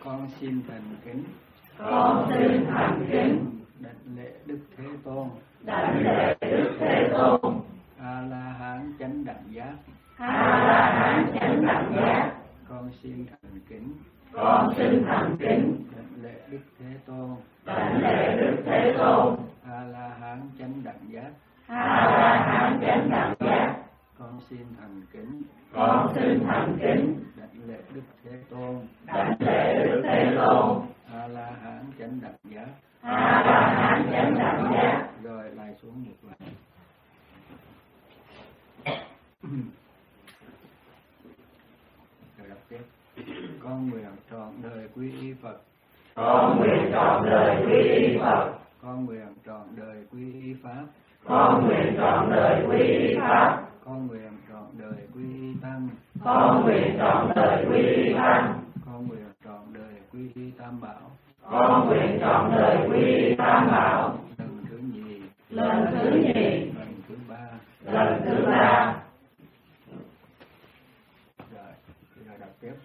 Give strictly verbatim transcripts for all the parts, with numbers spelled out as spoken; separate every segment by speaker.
Speaker 1: Con xin thành kính.
Speaker 2: Con xin thành kính.
Speaker 1: Đảnh lễ Đức Thế Tôn.
Speaker 2: Đảnh lễ Đức Thế Tôn.
Speaker 1: A La Hán chánh đẳng giác.
Speaker 2: A La Hán chánh đẳng giác.
Speaker 1: Con xin thành kính.
Speaker 2: Con xin thành kính.
Speaker 1: Đảnh lễ Đức Thế Tôn.
Speaker 2: Đảnh lễ Đức Thế Tôn.
Speaker 1: A La Hán chánh đẳng giác.
Speaker 2: A La Hán chánh đẳng giác.
Speaker 1: Con xin thành kính.
Speaker 2: Con xin thành kính.
Speaker 1: Đảnh lễ Đức Thế Tôn.
Speaker 2: Đảnh lễ Đức Thế Tôn.
Speaker 1: A La Hán chánh đẳng giác.
Speaker 2: A La Hán chánh đẳng giác.
Speaker 1: Rồi lại xuống một lần. Rồi đọc tiếp. Con nguyện trọn đời quy y Phật.
Speaker 2: Con nguyện trọn đời quy y Phật.
Speaker 1: Con nguyện trọn đời quy y Pháp.
Speaker 2: Con nguyện trọn đời quy y Pháp.
Speaker 1: Con nguyện trọn đời quy y Tăng.
Speaker 2: Con nguyện trọn đời quy y Tăng.
Speaker 1: Con nguyện trọn đời quy y Tam Bảo.
Speaker 2: Con nguyện trọn đời quy y Tam Bảo.
Speaker 1: Lần thứ nhì.
Speaker 2: Lần thứ nhì.
Speaker 1: Lần thứ ba.
Speaker 2: Lần thứ ba.
Speaker 1: Rồi, bây giờ đọc tiếp.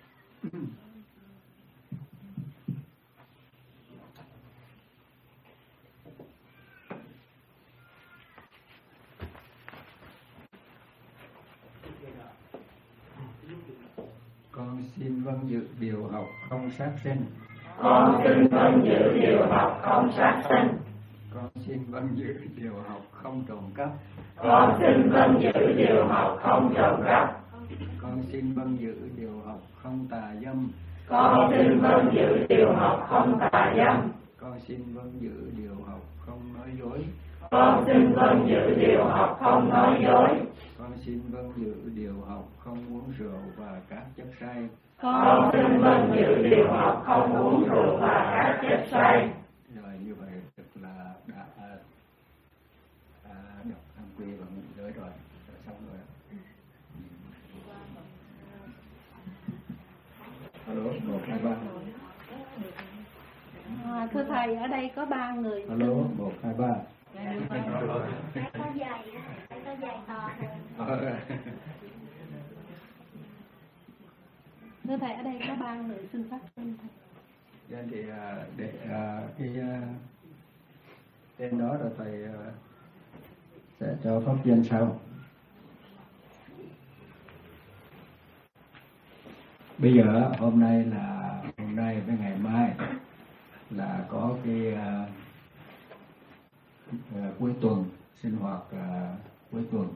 Speaker 1: Con xin vâng giữ điều học không sát sinh.
Speaker 2: Con xin vâng giữ điều học không sát sinh.
Speaker 1: Con xin vâng giữ điều học không trộm cắp.
Speaker 2: Con xin vâng giữ điều học không trộm cắp.
Speaker 1: Con xin vâng giữ điều học không tà dâm.
Speaker 2: Con xin vâng giữ điều học không tà dâm.
Speaker 1: Con xin vâng giữ điều học không nói dối.
Speaker 2: Con xin vâng giữ điều học không nói dối.
Speaker 1: Con xin vâng giữ điều học không uống rượu và các chất say.
Speaker 2: Con xin vâng giữ điều học không uống rượu và các chất say.
Speaker 1: Rồi như vậy tức là đã à, đọc tham quy và ngũ giới rồi, rồi xong rồi. Alo, một hai ba.
Speaker 3: À, thưa thầy, ở đây có ba người.
Speaker 1: Alo, một hai ba.
Speaker 3: Có giày, có giày to. Thưa thầy, ở đây có ba người xin phát sinh thầy.
Speaker 1: Nên thì để cái tên đó rồi thầy sẽ cho pháp viên sau. Bây giờ hôm nay là hôm nay với ngày mai là có cái uh, uh, cuối tuần sinh hoạt uh, cuối tuần.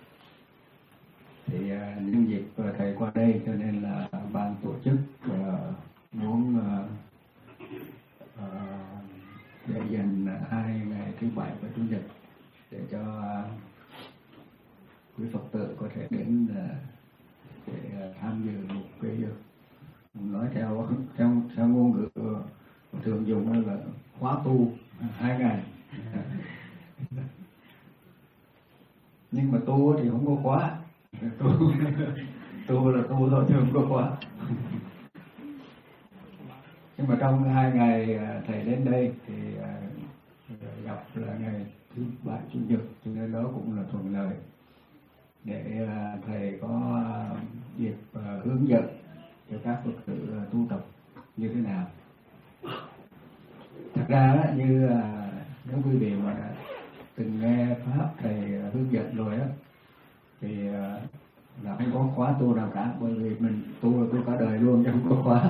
Speaker 1: Thì uh, nhân dịp uh, thầy qua đây cho nên là ban tổ chức uh, muốn uh, uh, để dành hai ngày thứ bảy và chủ nhật để cho uh, quý Phật tử có thể đến uh, để uh, tham dự một cái uh, nói theo theo theo ngôn ngữ uh, thường dùng là khóa tu hai ngày. Nhưng mà tu thì không có khóa, tu tu là tu thôi chứ không có khóa. Nhưng mà trong hai ngày thầy đến đây thì gặp là ngày thứ bảy chủ nhật, cho nên đó cũng là thuận lợi để thầy có dịp hướng dẫn cho các Phật tử tu tập như thế nào. Thật ra như nếu quý vị mà từng nghe pháp thầy hướng dẫn rồi á thì là không có khóa tu nào cả, bởi vì mình tu là tu cả đời luôn chứ không có khóa.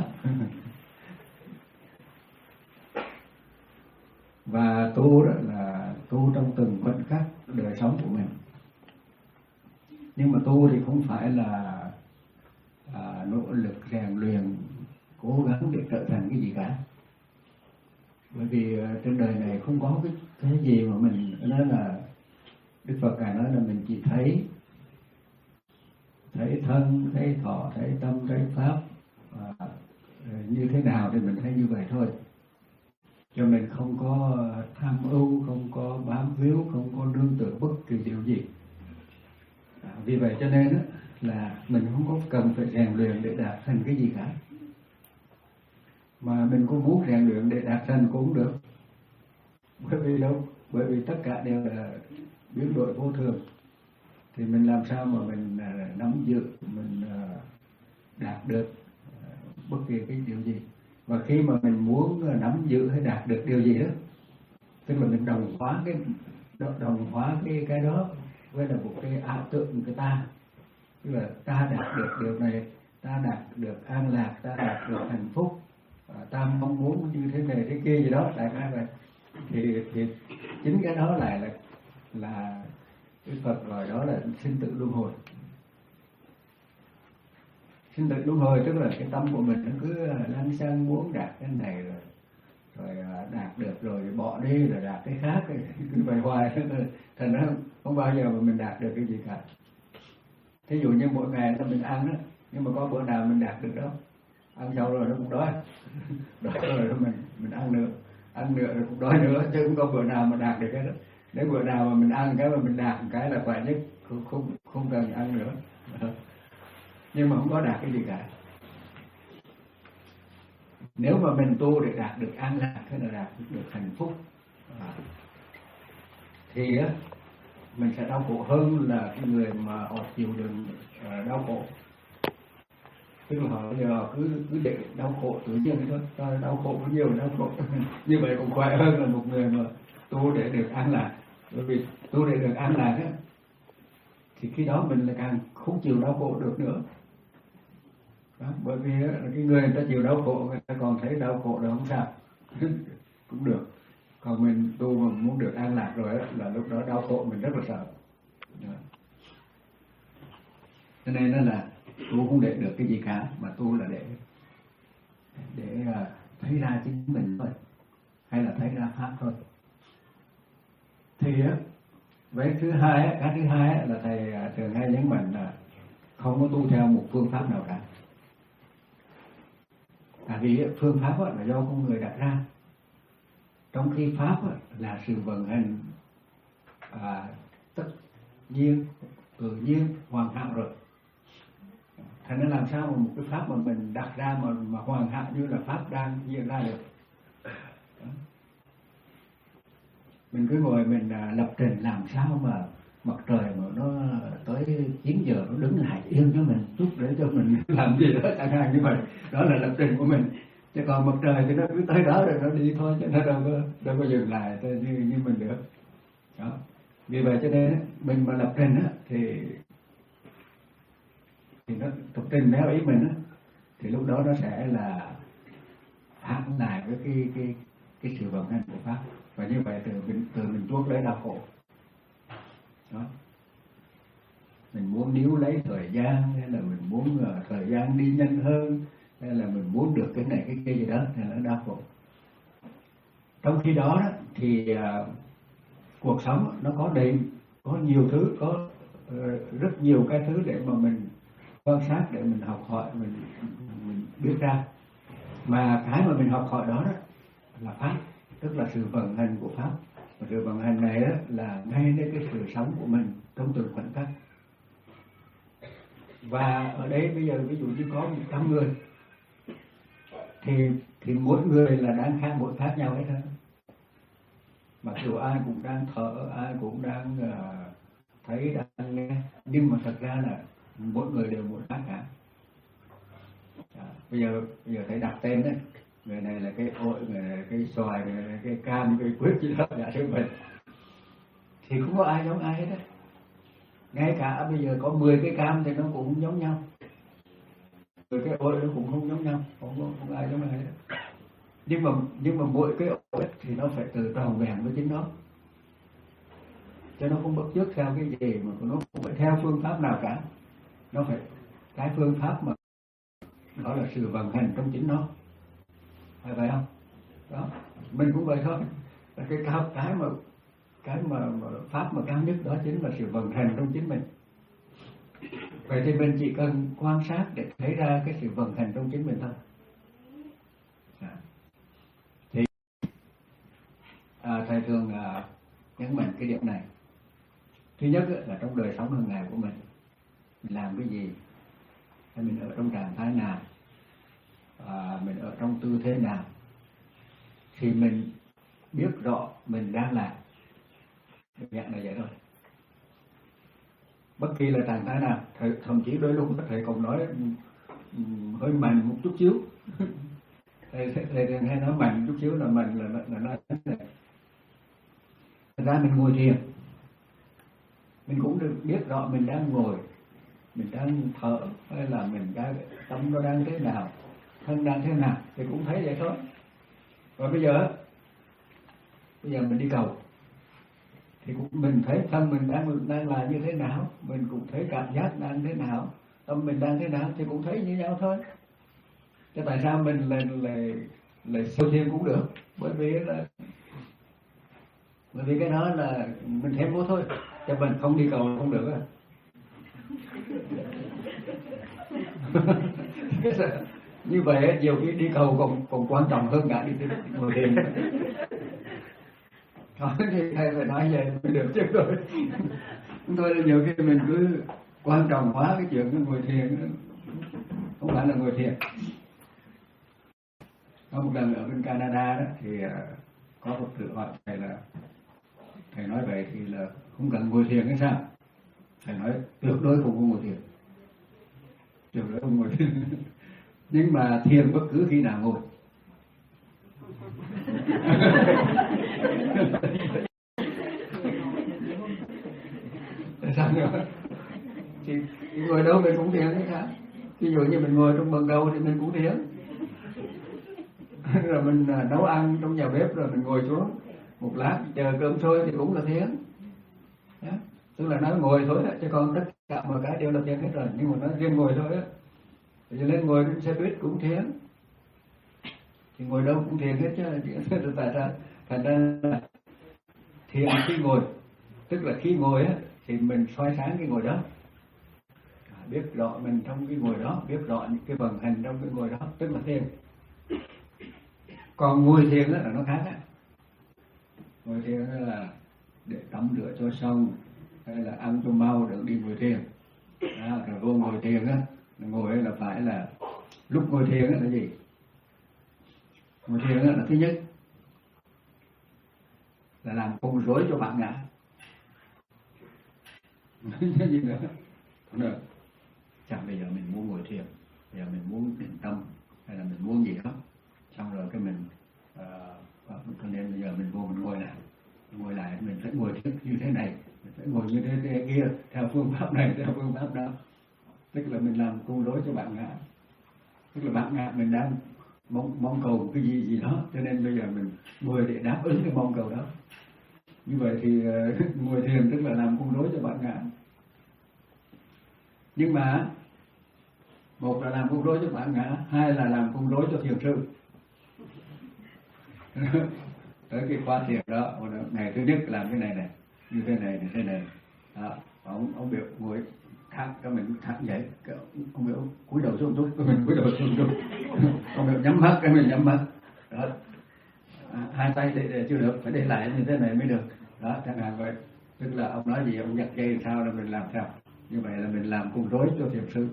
Speaker 1: Và tu đó là tu trong từng khoảnh khắc đời sống của mình. Nhưng mà tu thì không phải là à, nỗ lực rèn luyện cố gắng để trở thành cái gì cả. Bởi vì trên đời này không có cái, cái gì mà mình nói là Đức Phật Ngài nói là mình chỉ thấy thấy thân, thấy thọ, thấy tâm, thấy pháp à, như thế nào thì mình thấy như vậy thôi. Cho mình không có tham ưu, không có bám víu, không có nương tựa bất kỳ điều gì. À, vì vậy cho nên đó, là mình không có cần phải rèn luyện để đạt thành cái gì cả. Mà mình có muốn rèn luyện để đạt thành cũng được. Bởi vì đâu? Bởi vì tất cả đều là biến đổi vô thường. Thì mình làm sao mà mình uh, nắm giữ, mình uh, đạt được uh, bất kỳ cái điều gì. Và khi mà mình muốn nắm giữ hay đạt được điều gì đó, tức là mình đồng hóa cái đồng hóa cái cái đó với là một cái ảo tượng của ta, tức là ta đạt được điều này, ta đạt được an lạc, ta đạt được hạnh phúc, ta mong muốn như thế này thế kia gì đó, đại khái vậy. Thì thì chính cái đó lại là là cái Phật gọi đó là sinh tử luân hồi. Sinh tử luân hồi tức là cái tâm của mình nó cứ lăn xăng muốn đạt cái này rồi rồi đạt được rồi bỏ đi rồi đạt cái khác, cứ vậy hoài, thành ra không bao giờ mà mình đạt được cái gì cả. Thí dụ như mỗi ngày là mình ăn đó, nhưng mà có bữa nào mình đạt được đâu, ăn xong rồi nó cũng đói, đói rồi mình mình ăn nữa, ăn nữa rồi cũng đói nữa, chứ không có bữa nào mà đạt được cái đó. Nếu bữa nào mà mình ăn cái mà mình đạt một cái là khỏe nhất, không không không cần ăn nữa, nhưng mà không có đạt cái gì cả. Nếu mà mình tu để đạt được an lạc hay là đạt được hạnh phúc à, thì á mình sẽ đau khổ hơn là cái người mà họ chịu đựng uh, đau khổ. Tức là họ giờ cứ cứ để đau khổ tự nhiên thôi, ta đau khổ có nhiều đau khổ như vậy cũng khỏe hơn là một người mà tu để được an lạc. Bởi vì tu để được an lạc á thì khi đó mình lại càng không chịu đau khổ được nữa. Đó, bởi vì á, cái người người ta chịu đau khổ, người ta còn thấy đau khổ là không sao cũng được. Còn mình tu mà muốn được an lạc rồi á, là lúc đó đau khổ mình rất là sợ. Đó. Cho nên đó là tu không để được cái gì cả, mà tu là để để uh, thấy ra chính mình thôi, hay là thấy ra pháp thôi. Thì á, với thứ hai á, cái thứ hai á, là thầy uh, thường hay nhấn mạnh là không có tu theo một phương pháp nào cả. Tại vì á, phương pháp á, là do con người đặt ra, trong khi pháp á, là sự vận hành à, tất nhiên, tự nhiên, hoàn hảo rồi. Thành nên làm sao mà một cái pháp mà mình đặt ra mà, mà hoàn hảo như là pháp đang diễn ra được. Đó. Mình cứ ngồi mình à, lập trình làm sao mà mặt trời mà nó tới chín giờ nó đứng lại yên cho mình chút để cho mình làm gì đó chẳng hạn như vậy. Đó là lập trình của mình. Chứ còn mặt trời thì nó cứ tới đó rồi nó đi thôi, chứ nó đâu có, đâu có dừng lại như, như mình được. Đó. Vì vậy cho nên mình mà lập trình á, thì thì nó lập trình theo ý mình á, thì lúc đó nó sẽ là phản lại với cái cái cái sự vận hành của pháp, và như vậy từ mình từ mình chuốc lấy đau khổ. Đó. Mình muốn níu lấy thời gian, hay là mình muốn uh, thời gian đi nhanh hơn, hay là mình muốn được cái này cái kia gì đó, thì nó đau khổ. Trong khi đó, đó thì uh, cuộc sống nó có đầy, có nhiều thứ, có uh, rất nhiều cái thứ để mà mình quan sát, để mình học hỏi, mình mình biết ra. Mà cái mà mình học hỏi đó, đó là pháp, tức là sự vận hành của pháp. Và sự vận hành này đó là ngay đến cái sự sống của mình trong từng khoảnh khắc. Và ở đây bây giờ ví dụ như có một trăm người thì thì mỗi người là đang khác mỗi khác nhau hết thôi. Mặc dù ai cũng đang thở, ai cũng đang uh, thấy, đang nghe, nhưng mà thật ra là mỗi người đều một khác cả. À, bây giờ bây giờ thấy đặt tên đấy, người này là cái ổi, người này là cái xoài, người này là cái cam, cái quýt gì đó, giả sử mình thì không có ai giống ai hết đấy. Ngay cả bây giờ có mười cái cam thì nó cũng không giống nhau, mười cái ổi nó cũng không giống nhau, không có không ai giống ai hết. Nhưng mà nhưng mà mỗi cái ổi thì nó phải tự tròn vẹn với chính nó, cho nó không bắt chước theo cái gì, mà nó không phải theo phương pháp nào cả. Nó phải cái phương pháp mà đó là sự vận hành trong chính nó, phải vậy không? Đó, mình cũng vậy thôi. Là cái cao cái mà cái mà, mà pháp mà cao nhất đó chính là sự vận hành trong chính mình. Vậy thì mình chỉ cần quan sát để thấy ra cái sự vận hành trong chính mình thôi. À. Thì à, thầy thường à, nhấn mạnh cái điểm này. Thứ nhất là trong đời sống hàng ngày của mình, mình làm cái gì, hay mình ở trong trạng thái nào, à, mình ở trong tư thế nào, thì mình biết rõ mình đang làm. Dạng là vậy thôi. Bất kỳ là trạng thái nào, thầy, thậm chí đôi lúc thầy còn nói um, hơi mạnh một chút xíu thầy thầy thường hay nói mạnh chút xíu là mạnh là là nói này. Thật ra mình ngồi thiền, mình cũng được biết rõ mình đang ngồi, mình đang thở hay là mình đang tâm nó đang thế nào, thân đang thế nào thì cũng thấy vậy thôi. Và bây giờ bây giờ mình đi cầu thì cũng mình thấy tâm mình đang đang là như thế nào, mình cũng thấy cảm giác đang thế nào, tâm mình đang thế nào thì cũng thấy như nhau thôi. Thế tại sao mình lại lại lại siêu thiền cũng được? Bởi vì là bởi vì cái đó là mình thêm vô thôi, cho mình không đi cầu không được á. Như vậy nhiều khi đi cầu còn còn quan trọng hơn cả đi ngồi thiền. Thôi thì thầy phải nói vậy mới được chứ rồi. Chúng tôi là nhiều khi mình cứ quan trọng quá cái chuyện cái ngồi thiền, không phải là ngồi thiền. Có một lần ở bên Canada đó thì có một sự hỏi thầy là thầy nói vậy thì là không cần ngồi thiền hay sao? Thầy nói tuyệt đối không có ngồi thiền, tuyệt đối không ngồi thiền. Nhưng mà thiền bất cứ khi nào ngồi. Tại sao nữa? Thì ngồi đâu mình cũng thiền hay sao? Ví dụ như mình ngồi trong bần đầu thì mình cũng thiền. Rồi mình nấu ăn trong nhà bếp rồi mình ngồi xuống một lát chờ cơm sôi thì cũng là thiền. Đó. Tức là nói ngồi thôi đó, chứ còn tất cả mọi cái đều là thiền hết rồi, nhưng mà nói riêng ngồi thôi á. Cho nên ngồi trên xe buýt cũng thiền, thì ngồi đâu cũng thiền hết chứ. Tại sao? Thành ra thiền khi ngồi, tức là khi ngồi á thì mình soi sáng cái ngồi đó, biết rõ mình trong cái ngồi đó, biết rõ những cái vận hành trong cái ngồi đó, tức là thiền. Còn ngồi thiền đó là nó khác á. Ngồi thiền là để tắm rửa cho xong, hay là ăn cho mau được đi ngồi thiền. Đó, rồi vô ngồi thiền á, ngồi là phải là lúc ngồi thiền là gì? Ngồi thiền là thứ nhất là làm con rối cho bạn ngã. Gì nữa? Không được. Chẳng bây giờ mình muốn ngồi thiền, bây giờ mình muốn định tâm hay là mình muốn gì đó, xong rồi cái mình uh, cho nên bây giờ mình vô mình ngồi lại, ngồi lại mình phải ngồi như thế này, mình phải ngồi như thế, thế kia, theo phương pháp này, theo phương pháp đó. Tức là mình làm con rối cho bạn ngã. Tức là bạn ngã mình đang mong, mong cầu cái gì gì đó, cho nên bây giờ mình ngồi để đáp ứng cái mong cầu đó. Như vậy thì uh, ngồi thiền tức là làm con rối cho bạn ngã. Nhưng mà một là làm con rối cho bạn ngã, hai là làm con rối cho thiền sư. Tới cái khóa thiền đó, ngày thứ nhất làm cái này này, như thế này, như thế này. Đó, ông ông biểu ngồi thẳng, cho mình thẳng vậy, ông biểu cúi đầu xuống chút, mình cúi đầu xuống chút. Ông biểu nhắm mắt, cái mình nhắm mắt. Đó, à, hai tay để, để chưa được, phải để lại như thế này mới được. Đó, chẳng hạn vậy. Tức là ông nói gì, ông giật dây sao là mình làm sao. Như vậy là mình làm con rối cho thiền sư.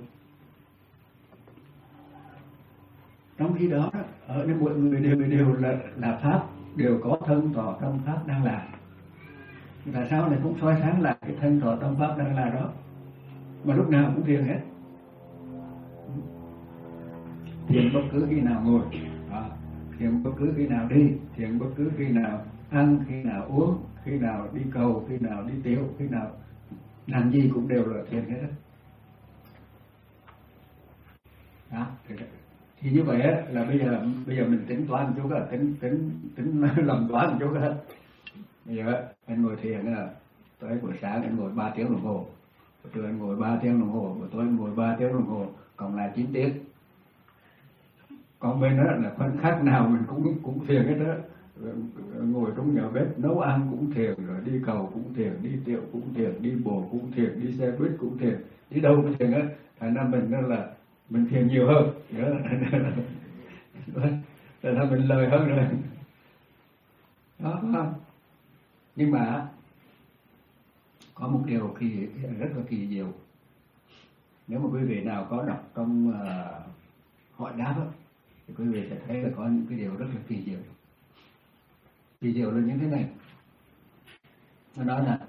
Speaker 1: Trong khi đó, ở đây mọi người đều đều là, là pháp, đều có thân thọ tâm pháp đang làm. Tại sao này cũng soi sáng lại cái thân thọ tâm pháp đang làm đó, mà lúc nào cũng thiền hết. Thiền bất cứ khi nào ngồi, đó. Thiền bất cứ khi nào đi, thiền bất cứ khi nào ăn, khi nào uống, khi nào đi cầu, khi nào đi tiểu, khi nào làm gì cũng đều là thiền hết. Đó, thì, thì như vậy á, là bây giờ bây giờ mình tính toán một chút á, tính tính tính làm toán một chút á. Bây giờ anh ngồi thiền á, tới buổi sáng anh ngồi ba tiếng đồng hồ, buổi trưa anh ngồi ba tiếng đồng hồ, buổi tối anh ngồi ba tiếng đồng hồ, còn lại chín tiếng. Còn bên đó là khoảnh khắc nào mình cũng cũng thiền hết đó. Ngồi trong nhà bếp nấu ăn cũng thiền, rồi đi cầu cũng thiền, đi tiểu cũng thiền, đi bộ cũng thiền, đi xe buýt cũng thiền, đi đâu cũng thiền á. Thành ra mình đó là mình thiền nhiều hơn, thành ra mình lời hơn rồi. Đó, không? Nhưng mà có một điều kỳ rất là kỳ diệu. Nếu mà quý vị nào có đọc trong uh, hỏi đáp đó, thì quý vị sẽ thấy là có những cái điều rất là kỳ diệu. Kỳ diệu là như thế này. Nó nói là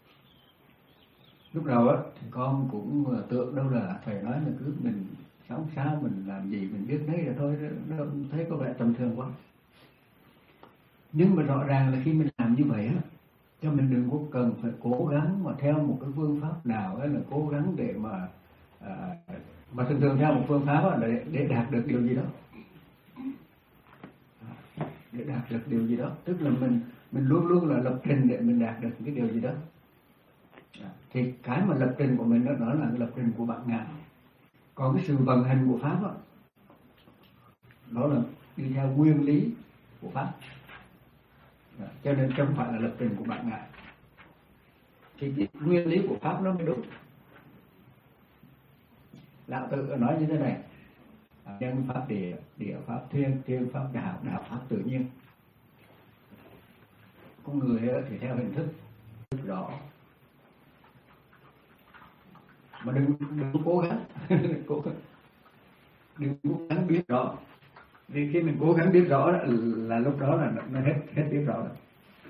Speaker 1: lúc đầu á thì con cũng tưởng đâu là thầy nói là cứ mình sống sao, mình làm gì mình biết đấy là thôi, nó thấy có vẻ tầm thường quá. Nhưng mà rõ ràng là khi mình làm như vậy á, cho mình đừng có cần phải cố gắng mà theo một cái phương pháp nào ấy, là cố gắng để mà à, mà thường thường theo một phương pháp là để, để đạt được điều gì đó, để đạt được điều gì đó, tức là mình mình luôn luôn là lập trình để mình đạt được cái điều gì đó. Thì cái mà lập trình của mình đó, đó là lập trình của bản ngã. Còn cái sự vận hành của pháp đó, đó là đi theo nguyên lý của pháp. Cho nên không phải là lập trình của bản ngã. Thì cái nguyên lý của pháp nó mới đúng. Lão Tử nói như thế này: nhân pháp địa, địa pháp thiên, thiên pháp đạo, đạo pháp tự nhiên. Con người thì theo hình thức rõ, mà đừng đừng cố gắng cố đừng cố gắng biết rõ. Vì khi mình cố gắng biết rõ là, là lúc đó là nó hết hết biết rõ rồi.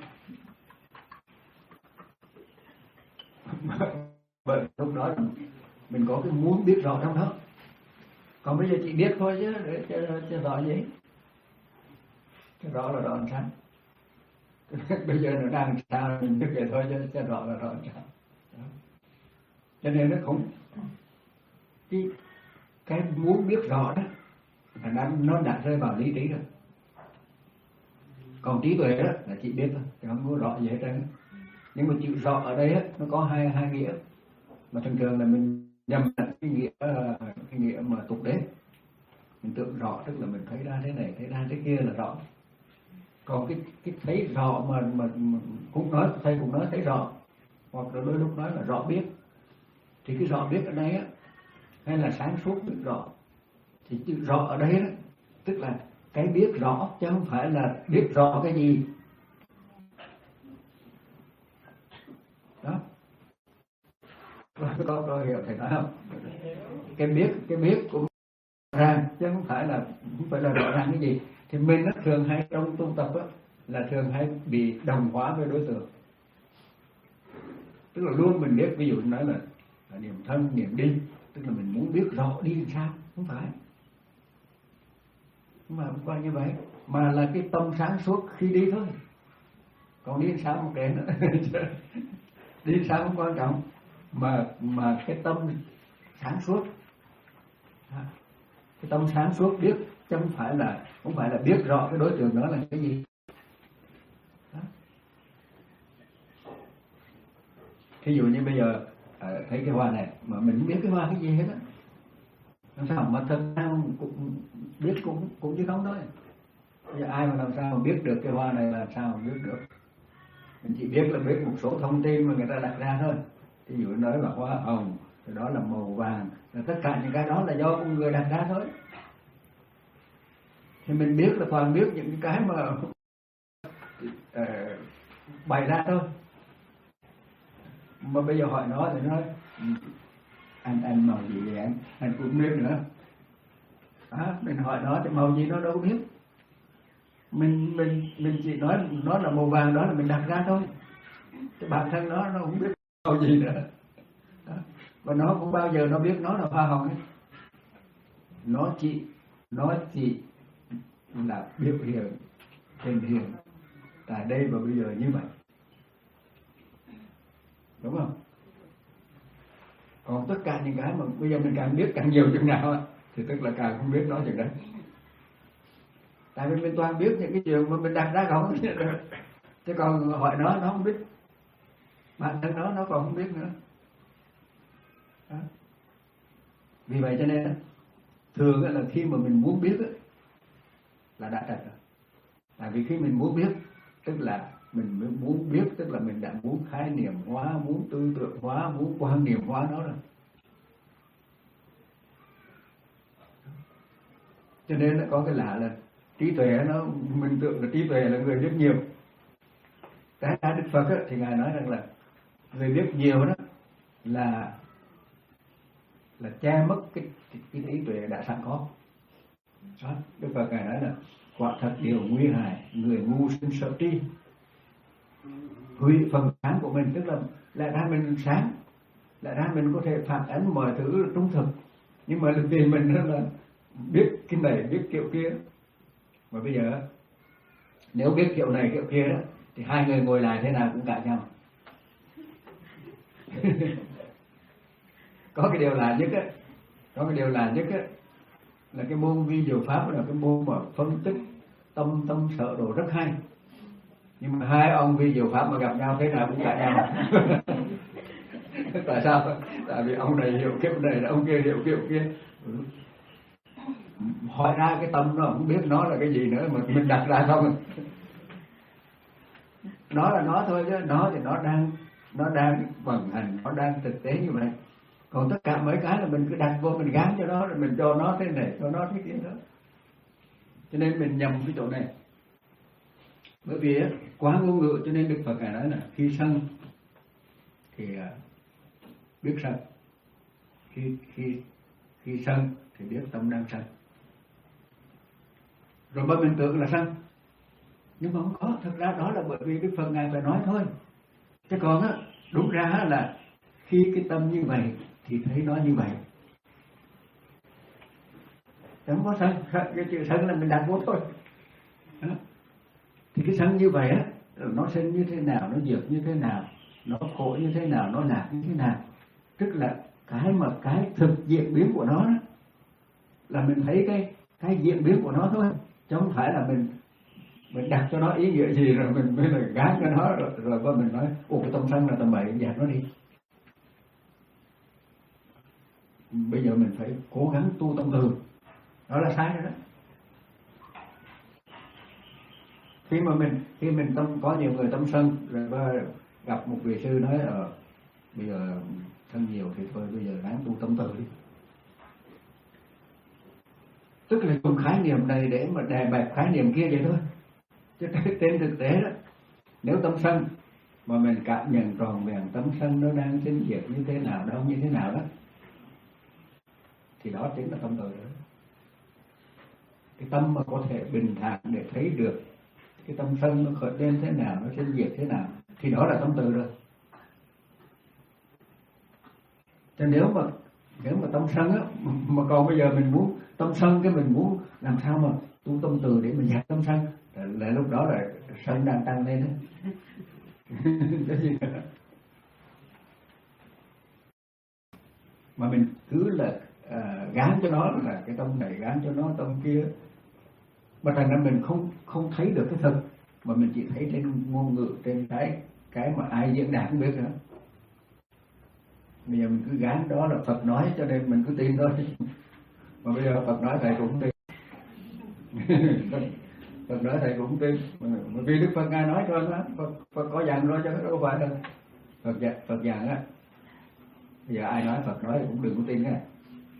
Speaker 1: Bởi lúc đó mình có cái muốn biết rõ trong đó. Còn bây giờ chỉ biết thôi chứ để cho, cho rõ gì. Cho rõ là rõ làm sao. Bây giờ nó đang sao mình biết vậy thôi chứ cho rõ là rõ làm sao. Cho nên nó cũng cái, cái muốn biết rõ đó là đã, nó đã rơi vào lý trí rồi. Còn trí tuệ đó là chỉ biết thôi, chứ không có rõ gì hết trơn. Nhưng mà chịu rõ ở đây á, nó có hai hai nghĩa. Mà thường thường là mình nhầm cái nghĩa cái nghĩa mà tục đế. Mình tưởng rõ tức là mình thấy ra thế này, thấy ra thế kia là rõ. Còn cái cái thấy rõ mà mà, mà cũng nói thầy cũng nói thấy rõ, hoặc là đôi lúc nói là rõ biết. Thì cái rõ biết ở đây á, hay là sáng suốt biết rõ, thì chữ rõ ở đây đó, tức là cái biết rõ chứ không phải là biết rõ cái gì. Đó. Có, có hiểu thầy nói không? Cái biết, cái biết cũng ràng chứ không phải là không phải là rõ ràng cái gì. Thì mình nó thường hay trong tu tập á, là thường hay bị đồng hóa với đối tượng. Tức là luôn mình biết, ví dụ nói là, là niệm thân, niệm đi, tức là mình muốn biết rõ đi làm sao, không phải. Nhưng mà không phải như vậy, mà là cái tâm sáng suốt khi đi thôi. Còn đi làm sao một kệ nữa. Đi làm sao không quan trọng, mà mà cái tâm sáng suốt, cái tâm sáng suốt biết chứ không phải là không phải là biết rõ cái đối tượng đó là cái gì. Đó. Thí dụ như bây giờ thấy cái hoa này mà mình không biết cái hoa cái gì hết á, làm sao mà thật ra cũng biết cũng cũng chứ không thôi. Bây giờ ai mà làm sao mà biết được cái hoa này là sao mà biết được? Mình chỉ biết là biết một số thông tin mà người ta đặt ra thôi. Ví dụ nói là hoa hồng, rồi đó là màu vàng, rồi tất cả những cái đó là do con người đặt ra thôi. Thì mình biết là toàn biết những cái mà uh, bày ra thôi. Mà bây giờ hỏi nó thì nói anh anh màu gì vậy anh? Anh cũng biết nữa. Đó, mình hỏi nó thì màu gì nó đâu biết. Mình mình mình chỉ nói nó là màu vàng, đó là mình đặt ra thôi. Cái bản thân nó nó không biết màu gì nữa. Đó. Và nó cũng bao giờ nó biết nó là hoa hồng ấy. Nó chỉ nó chỉ là biểu hiện hình hiện tại đây và bây giờ như vậy, đúng không? Còn tất cả những cái mà bây giờ mình càng biết càng nhiều chừng nào thì tức là càng không biết nó chừng đấy. Tại vì mình toàn biết những cái chuyện mà mình đặt ra không, chứ còn hỏi nó nó không biết, bản thân nó nó còn không biết nữa. Đó. Vì vậy cho nên thường là khi mà mình muốn biết là đã trật rồi. Tại vì khi mình muốn biết tức là mình muốn biết, tức là mình đã muốn khái niệm hóa, muốn tư tưởng hóa, muốn quan niệm hóa nó rồi. Cho nên nó có cái lạ là trí tuệ nó, mình tưởng là trí tuệ là người biết nhiều. Cái Đức Phật á, thì ngài nói rằng là người biết nhiều đó là là che mất cái cái, cái trí tuệ đã sẵn có. Đó, Đức Phật ngài nói là quả thật điều nguy hại, người ngu sinh sợ tri, hủy phần sáng của mình, tức là lẽ ra mình sáng, lẽ ra mình có thể phản ánh mọi thứ trung thực, Nhưng mà vì mình đó là biết cái này biết kiểu kia, mà bây giờ nếu biết kiểu này kiểu kia đó thì hai người ngồi lại thế nào cũng cãi nhau. Có cái điều là nhất á, có cái điều là nhất á là cái môn vi diệu pháp là cái môn mà phân tích tâm tâm sở đồ rất hay, nhưng mà hai ông vi diệu pháp mà gặp nhau thế nào cũng cãi nhau. Tại sao? Tại vì ông này hiểu kiểu này, ông kia hiểu kiểu kia. Hỏi ra cái tâm nó không biết nó là cái gì nữa, mà mình đặt ra không. Nó là nó thôi chứ, nó thì nó đang nó đang vận hành, nó đang thực tế như vậy. Còn tất cả mấy cái là mình cứ đặt vô, mình gán cho nó, rồi mình cho nó thế này, cho nó thế kia đó. Cho nên mình nhầm cái chỗ này. Bởi vì quá ngôn ngữ cho nên Đức Phật Ngài nói là khi sân thì biết sân, khi khi khi sân thì biết tâm đang sân. Rồi mà mình tưởng là sân, nhưng mà không có. Thực ra đó là bởi vì Đức Phật Ngài phải nói thôi. Chứ còn á, đúng ra là khi cái tâm như vậy thì thấy nó như vậy. Không có sân, cái chữ sân là mình đặt vô thôi. Đó. Thì cái sân như vậy á, nó sinh như thế nào, nó diệt như thế nào, nó khổ như thế nào, nó lạc như thế nào. Tức là cái mà cái thực diễn biến của nó đó, là mình thấy cái cái diễn biến của nó thôi, chứ không phải là mình mình đặt cho nó ý nghĩa gì rồi mình mới là gán cho nó rồi rồi qua mình nói ủa cái tâm sân là tầm bậy, dẹp nó đi. Bây giờ mình phải cố gắng tu tâm từ, đó là sai rồi đó. Khi mà mình khi mình tâm có nhiều người tâm sân rồi gặp một vị sư nói ờ bây giờ sân nhiều thì thôi bây giờ ráng tu tâm từ đi. Tức là dùng khái niệm này để mà đè bẹp khái niệm kia vậy thôi. Chứ trên thực tế đó, nếu tâm sân mà mình cảm nhận tròn vẹn tâm sân nó đang sinh diệt như thế nào, đâu như thế nào đó, thì đó chính là tâm từ đó. Cái tâm mà có thể bình thản để thấy được cái tâm sân nó khởi lên thế nào, nó sinh diệt thế nào, thì đó là tâm từ rồi. Cho nếu mà nếu mà tâm sân á, mà còn bây giờ mình muốn tâm sân, cái mình muốn làm sao mà tu tâm từ để mình dẹp tâm sân, là lúc đó là sân đang tăng lên đó. Mà mình cứ là à, gán cho nó là cái tâm này, gán cho nó tâm kia, mà thành ra mình không không thấy được cái thực, mà mình chỉ thấy trên ngôn ngữ, trên cái cái mà ai diễn đạt không biết nữa. Bây giờ mình cứ gán đó là Phật nói cho nên mình cứ tin thôi. Mà bây giờ Phật nói thầy cũng không tin. Phật nói thầy cũng không tin. Mà vì Đức Phật Ngài nói thôi đó, Phật, Phật có dặn rồi chứ đâu phải đâu. Phật dặn, Phật dặn á. Bây giờ ai nói Phật nói thì cũng đừng có tin á.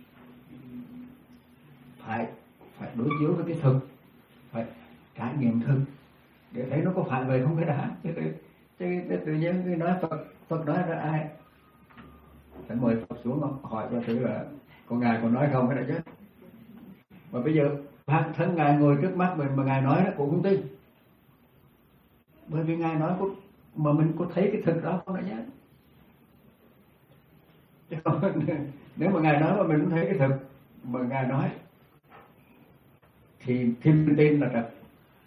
Speaker 1: Phải phải đối chiếu với cái thực, phải trải nghiệm thực để thấy nó có phải vậy không cái đã. Chứ, chứ, chứ tự nhiên cứ nói Phật, Phật nói ra ai phải mời Phật xuống hỏi cho thử là con Ngài còn nói không cái đã chứ. Mà bây giờ bản thân Ngài ngồi trước mắt mình mà Ngài nói nó cũng không tin. Bởi vì Ngài nói có, mà mình có thấy cái thực đó không đã nhé. Chứ không, nếu mà Ngài nói mà mình không thấy cái thực mà Ngài nói thì thì mình tin là thật.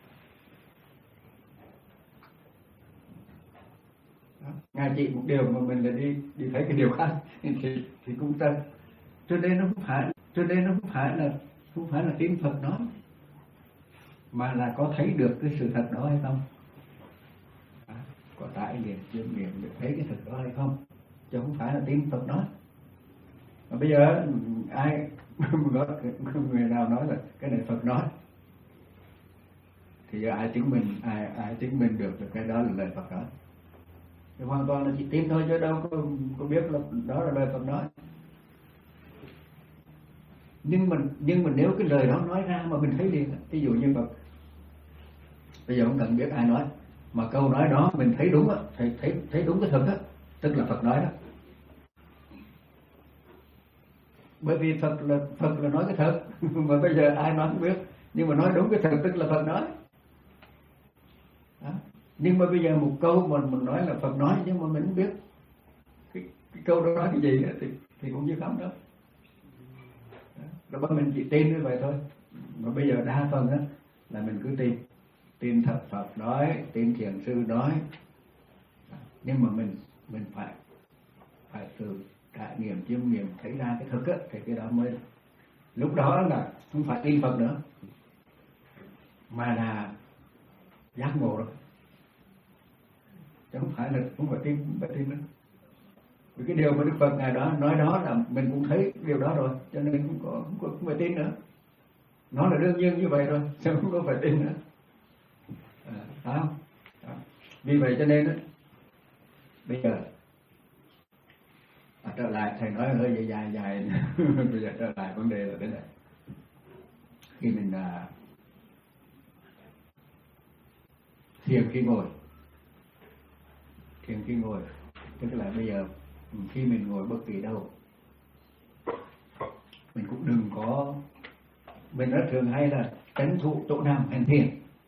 Speaker 1: Ngài chỉ một điều mà mình là đi đi thấy cái điều khác thì thì cũng thật. Cho nên nó không phải cho nên nó không phải là không phải là tin Phật nói, mà là có thấy được cái sự thật đó hay không, à, có trải nghiệm chiêm nghiệm được thấy cái thực đó hay không, chứ không phải là tin Phật nói. Mà bây giờ ai người nào nói là cái này Phật nói thì giờ ai chứng minh ai ai chứng minh được cái đó là lời Phật nói. Thì hoàn toàn là chỉ tin thôi chứ đâu có, có biết là đó là lời Phật nói. Nhưng mình nhưng mà nếu cái lời đó nói ra mà mình thấy liền, ví dụ như mà bây giờ không cần biết ai nói, mà câu nói đó mình thấy đúng á, thấy thấy thấy đúng cái thực á, tức là Phật nói đó. Bởi vì Phật là Phật là nói cái thật, mà bây giờ ai nói không biết, nhưng mà nói đúng cái thật tức là Phật nói. Đó. Nhưng mà bây giờ một câu mà mình nói là Phật nói nhưng mà mình không biết cái, cái câu đó nói cái gì thì thì cũng như không đâu. Đó mình chỉ tin như vậy thôi. Mà bây giờ đa phần á là mình cứ tin, tin thật Phật nói, tin thiền sư nói, nhưng mà mình mình phải phải từ trải nghiệm chiêm nghiệm thấy ra cái thực á, thì cái đó mới, lúc đó là không phải tin Phật nữa mà là giác ngộ rồi, chứ không phải là không phải tin, không phải tin nữa. Vì cái điều mà Đức Phật ngài đó nói đó là mình cũng thấy điều đó rồi, cho nên không có không, có, không phải tin nữa. Nó là đương nhiên như vậy rồi, chứ không có phải tin nữa. À, phải không? Đó. Vì vậy cho nên đó, bây giờ à, trở lại thầy nói hơi dài dài dài bây giờ trở lại vấn đề là thế này. Khi mình à, thiền khi ngồi, thiền khi ngồi tức là bây giờ khi mình ngồi bất kỳ đâu, mình cũng đừng có, mình rất thường hay là tránh thụ chỗ nào hành thiền,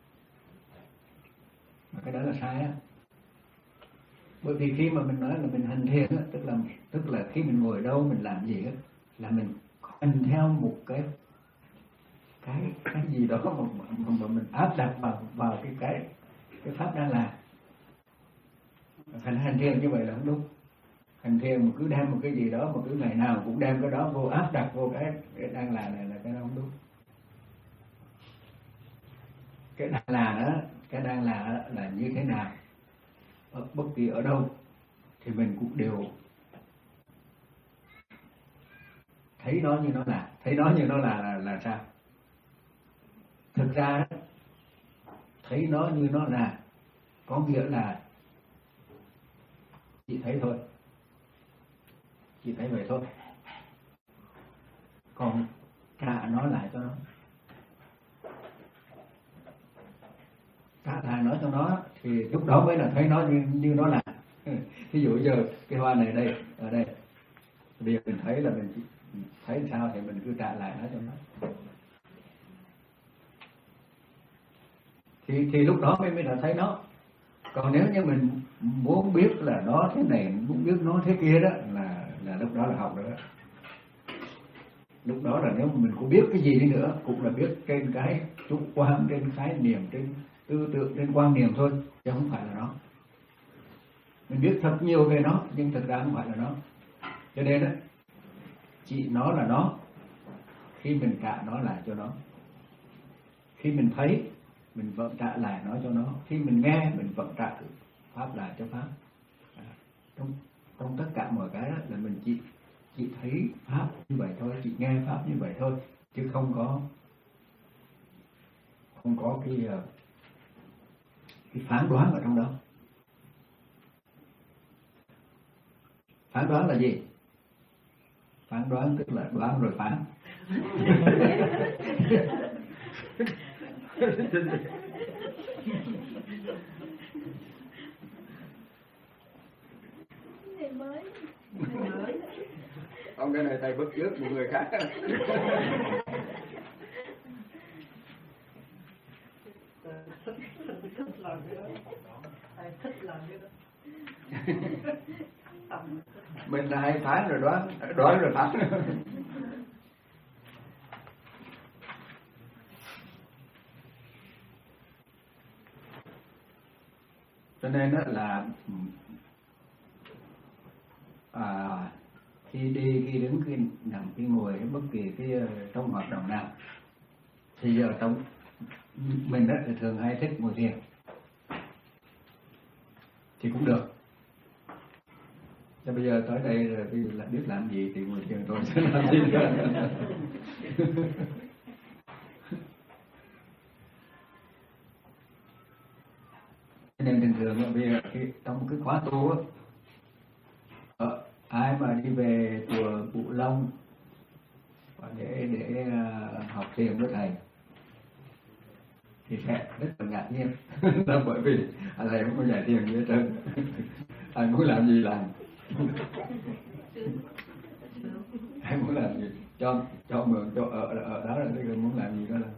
Speaker 1: mà cái đó là sai á. Bởi vì khi mà mình nói là mình hành thiền á, tức là tức là khi mình ngồi đâu mình làm gì á, là mình hành theo một cái cái cái gì đó mà, mà, mà mình áp đặt vào vào cái cái cái pháp đang làm. Hành hành thiền như vậy là không đúng. Hành thiền mà cứ đem một cái gì đó mà cứ ngày nào cũng đem cái đó vô, áp đặt vô cái, cái đang làm này là cái đó không đúng. Cái đang làm đó, cái đang làm đó là như thế nào, ở bất kỳ ở đâu thì mình cũng đều thấy nó như nó là, thấy nó như nó là là, là sao? Thực ra thấy nó như nó là có nghĩa là chỉ thấy thôi, chỉ thấy vậy thôi, còn trả nó lại cho nó, trả lại nó cho nó thì lúc đó mới là thấy nó như như nó là. Ví dụ giờ cái hoa này đây, ở đây, bây giờ mình thấy là mình thấy sao thì mình cứ trả lại nó cho nó, thì thì lúc đó mới mới là thấy nó. Còn nếu như mình muốn biết là nó thế này, muốn biết nó thế kia đó, là là lúc đó là học nữa. Lúc đó là nếu mà mình có biết cái gì đi nữa cũng là biết trên cái chủ quan, trên khái niệm, trên tư tưởng, trên quan niệm thôi, chứ không phải là nó. Mình biết thật nhiều về nó nhưng thực ra không phải là nó. Cho nên đó, chỉ nó là nó khi mình trả nó lại cho nó. Khi mình thấy mình vẫn trả lại nó cho nó, khi mình nghe mình vẫn trả pháp lại cho pháp. À, trong trong tất cả mọi cái đó là mình chỉ chỉ thấy pháp như vậy thôi, chỉ nghe pháp như vậy thôi, chứ không có không có cái cái phán đoán ở trong đó. Phán đoán là gì? Phán đoán tức là đoán rồi phán. Ông cái này thầy bắt chước một người khác.
Speaker 2: Thích làm cái đó, thầy thích làm cái đó.
Speaker 1: Mình là hay phán rồi đoán, đoán rồi phán. Cho nên đó là à, khi đi, khi đứng, khi nằm, khi ngồi, bất kỳ cái trong hoạt động nào thì giờ trong mình rất là thường hay thích ngồi thiền thì cũng được. Cho bây giờ tới đây rồi bây giờ là biết làm gì thì ngồi thiền thôi, chứ làm gì nữa. Nên thường thường bây giờ cái, trong cái khóa tu á, ờ, ai mà đi về chùa Bụ Long để để uh, học thiền với thầy thì sẽ rất là ngạc nhiên. Là bởi vì thầy không có dạy thiền gì hết trơn. Thầy muốn làm gì làm. Thầy muốn làm gì cho cho mượn cho ở ở đó là cái muốn làm gì đó là.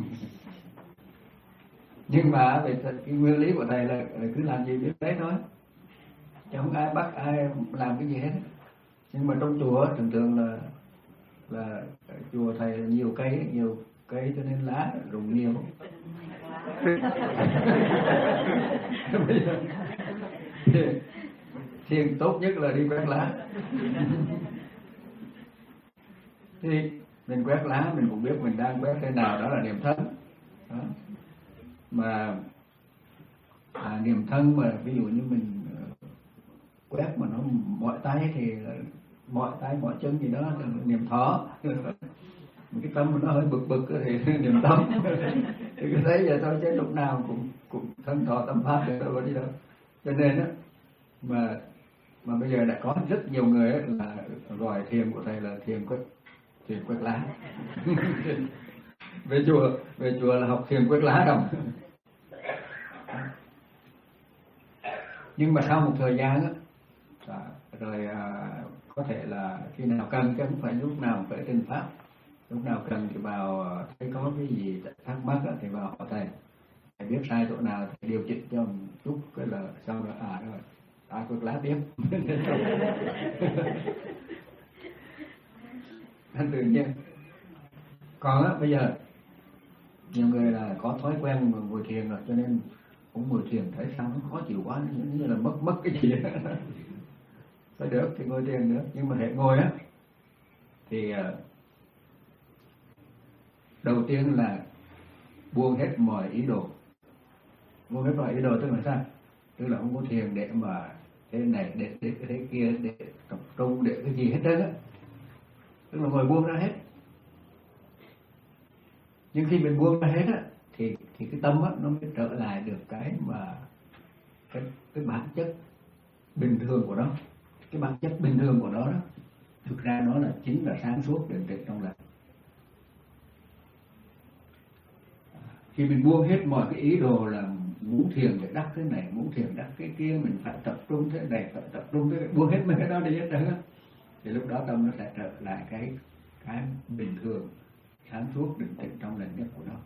Speaker 1: Nhưng mà về cái nguyên lý của thầy là cứ làm gì biết đấy thôi, chứ không ai bắt ai làm cái gì hết. Nhưng mà trong chùa thường thường là là chùa thầy nhiều cây, nhiều cây cho nên lá rụng nhiều. Thiền tốt nhất là đi quét lá. Thì mình quét lá mình cũng biết mình đang quét thế nào, đó là niệm thân. Đó. Mà à, niệm thân mà ví dụ như mình quét mà nó mỏi tay thì mỏi tay mỏi chân gì đó là niệm thọ. Cái tâm nó hơi bực bực thì niệm tâm. Thì cái đấy giờ thôi chứ lúc nào cũng cũng thân thọ tâm pháp được đâu có gì đâu. Cho nên á mà mà bây giờ đã có rất nhiều người ấy là gọi thiền của thầy là thiền quét thiền quét lá. Về chùa về chùa là học thiền quét lá đồng. Nhưng mà sau một thời gian á rồi à, có thể là khi nào cần chứ không phải lúc nào phải trình pháp, lúc nào cần thì vào thấy có cái gì thắc mắc á, thì vào hỏi thầy, thầy biết sai chỗ nào thì điều chỉnh cho một chút, cái là sau đó à rồi ta quét lá tiếp. Anh tự nhiên. Còn á bây giờ nhiều người là có thói quen ngồi thiền rồi cho nên cũng ngồi thiền thấy sao nó khó chịu quá, như là mất mất cái gì đó. Phải được thì ngồi thiền nữa, nhưng mà hệ ngồi á thì đầu tiên là buông hết mọi ý đồ. Buông hết mọi ý đồ tức là sao? Tức là không có thiền để mà thế này để để thế kia để tập trung để cái gì hết trơn á, tức là ngồi buông ra hết. Nhưng khi mình buông ra hết á thì thì cái tâm á nó mới trở lại được cái mà cái cái bản chất bình thường của nó. Cái bản chất bình thường của nó đó thực ra nó là chính là sáng suốt định tĩnh trong lành. Khi mình buông hết mọi cái ý đồ là muốn thiền để đắc cái này, muốn thiền đắc cái kia, mình phải tập trung thế này, phải tập trung thế này, buông hết mấy cái đó đi hết trơn á, thì lúc đó tâm nó sẽ trở lại cái cái bình thường, sáng suốt định tĩnh trong lành nhất của nó.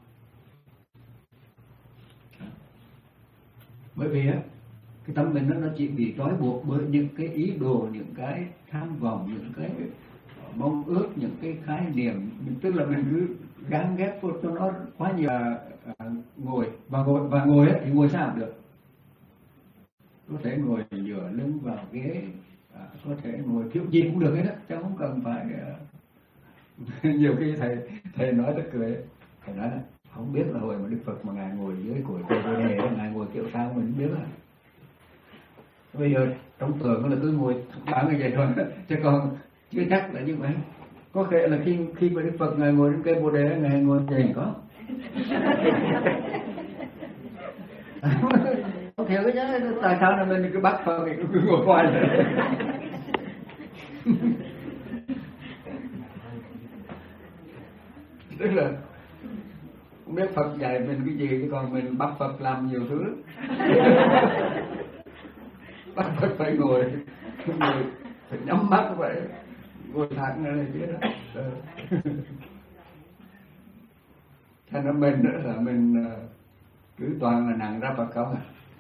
Speaker 1: Bởi vì á cái tâm mình nó nó chỉ bị trói buộc bởi những cái ý đồ, những cái tham vọng, những cái mong ước, những cái khái niệm, tức là mình cứ gắn ghép vô cho nó quá nhiều. À, à, ngồi và ngồi và ngồi ấy, thì ngồi sao cũng được, có thể ngồi dựa lưng vào ghế, à, có thể ngồi kiểu gì cũng được hết á, chứ không cần phải. À... nhiều khi thầy thầy nói tất cười, thầy nói là không biết là hồi mà Đức Phật mà ngài ngồi dưới cội cây Bồ Đề, ngài ngồi kiểu sao mình không biết là. Bây giờ trong tưởng là cứ ngồi thẳng như vậy thôi, chứ còn chưa chắc là như vậy. Có thể là khi khi mà Đức Phật ngài ngồi trên cây Bồ Đề, ngài ngồi vậy có. Không hiểu cái chứ tại sao là mình cứ bắt Phật thì cứ ngồi hoài vậy. Tức là không biết Phật dạy mình cái gì, chứ còn mình bắt Phật làm nhiều thứ. Bắt Phật phải ngồi, ngồi phải nhắm mắt vậy, ngồi thẳng này kia đó. Thành ra mình đó là mình cứ toàn là nặng ra Phật không à.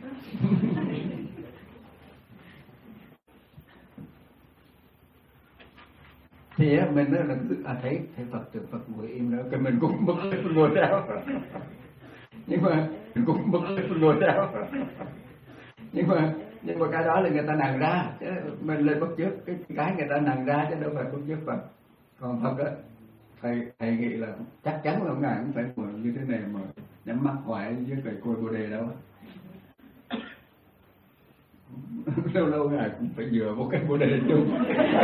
Speaker 1: Thì á mình đó là cứ à, thấy thấy Phật từ Phật ngồi im đó, cái mình cũng bực lên ngồi theo. Nhưng mà mình cũng bực lên ngồi theo. Nhưng mà nhưng mà cái đó là người ta nặng ra, chứ mình lên bắt chước cái cái người ta nặng ra chứ đâu phải bắt chước Phật. Còn Phật á, thầy thầy nghĩ là chắc chắn là ngài cũng phải ngồi như thế này mà nhắm mắt hoài với cái cội Bồ Đề đâu. Lâu lâu ngài cũng phải dựa một cái Bồ Đề chung.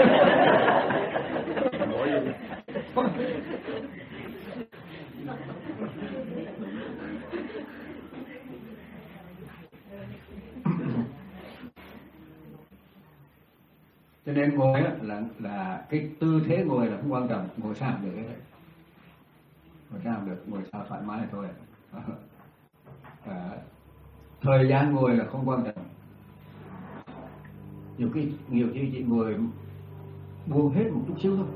Speaker 1: Cho nên ngồi á, là là cái tư thế ngồi là không quan trọng, ngồi sao được cái đấy, ngồi sao được, ngồi sao thoải mái thôi. À, thời gian ngồi là không quan trọng. Nhiều khi nhiều khi chị ngồi buông hết một chút xíu thôi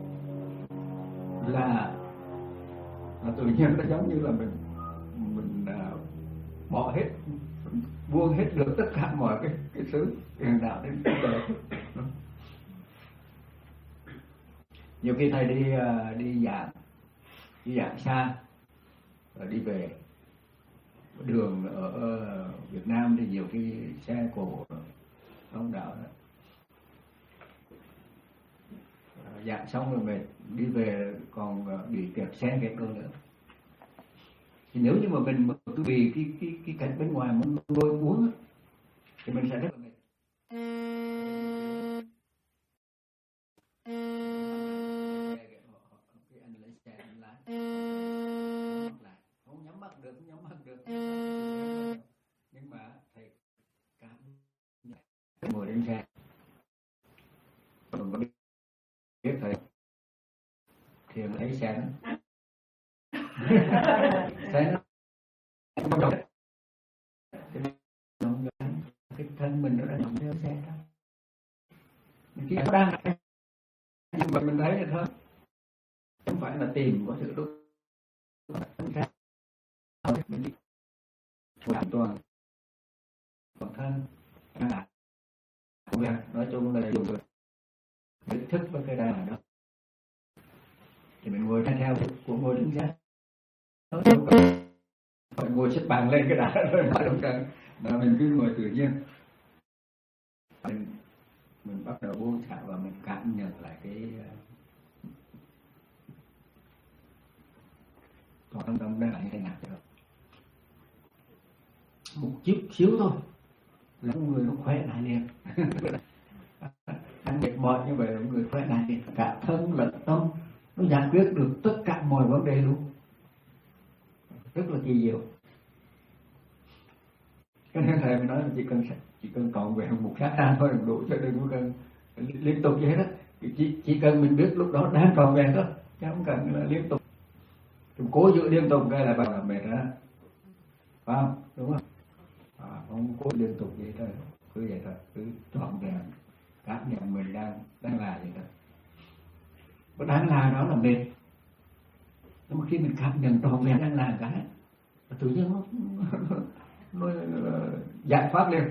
Speaker 1: là là tự nhiên nó giống như là mình mình uh, bỏ hết, buông hết được tất cả mọi cái cái xứ tiền đạo đến cuộc đời. Nhiều khi thầy đi đi giảng đi giảng xa rồi đi về đường ở Việt Nam thì nhiều khi xe cổ ông đạo đó. Giảng xong rồi mệt đi về còn bị kẹt xe kẹt đồ nữa. Thì nếu như mà mình cứ vì cái cái cái cảnh bên ngoài muốn lôi cuốn thì mình sẽ rất là mệt. Anh lấy xe anh lái không nhắm mắt được, không nhắm mắt được. Nhưng mà thầy cảm ngồi trên xe mình có biết thầy thiền lấy xe nó xe nó cái thân mình nó đã động theo xe đó, mình chỉ đang nhưng mà mình thấy là thôi, không phải là tìm có sự đúng mình đi hoàn toàn bản thân à, nói chung là dùng được nhận thức với cái đà đó thì mình ngồi theo của ngồi đứng ra phải ngồi xếp bằng lên cái đà rồi mà đúng không? Mà mình cứ ngồi tự nhiên, mình mình bắt đầu buông thả và mình cảm nhận lại cái toàn tâm đang là như thế nào được. Một chút xíu thôi là người nó khỏe lại liền. Đang mệt mỏi như vậy là người khỏe lại liền, cả thân lẫn tâm nó giải quyết được tất cả mọi vấn đề luôn, rất là kỳ diệu. Cho nên thầy mới nói là chỉ cần chỉ cần còn về một sát na thôi là đủ, cho đừng có cần liên tục như thế đó. Chỉ chỉ cần mình biết lúc đó đang còn về thôi, chứ không cần là liên tục. Chúng cố giữ liên tục cái là bao là mệt ra, phải không? Đúng không? À, không cố liên tục vậy thôi, cứ vậy thôi, cứ trọn vẹn cảm nhận mình đang đang là vậy thôi. Có đang là đó là mệt, nhưng mà khi mình cảm nhận trọn vẹn đang là cái tự nhiên nó nó, nó giải thoát liền.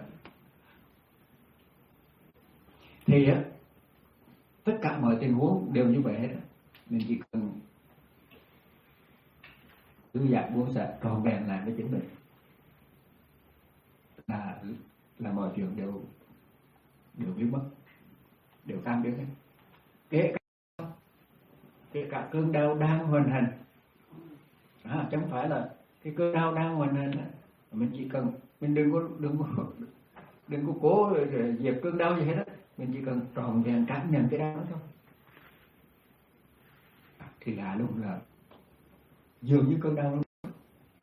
Speaker 1: Thì á, tất cả mọi tình huống đều như vậy hết. Mình chỉ cần thư giãn buông xả tròn vẹn lại với chính mình là là mọi chuyện đều đều biến mất, đều tan biến hết. Kể cả kể cả cơn đau đang hoành hành, à, chứ không phải là cái cơn đau đang hoành hành đó, mình chỉ cần mình đừng có đừng có đừng có cố để diệt cơn đau gì hết đó, mình chỉ cần tròn vẹn cảm nhận cái đau đó thôi. Thì lạ luôn là dường như cơn đau nó,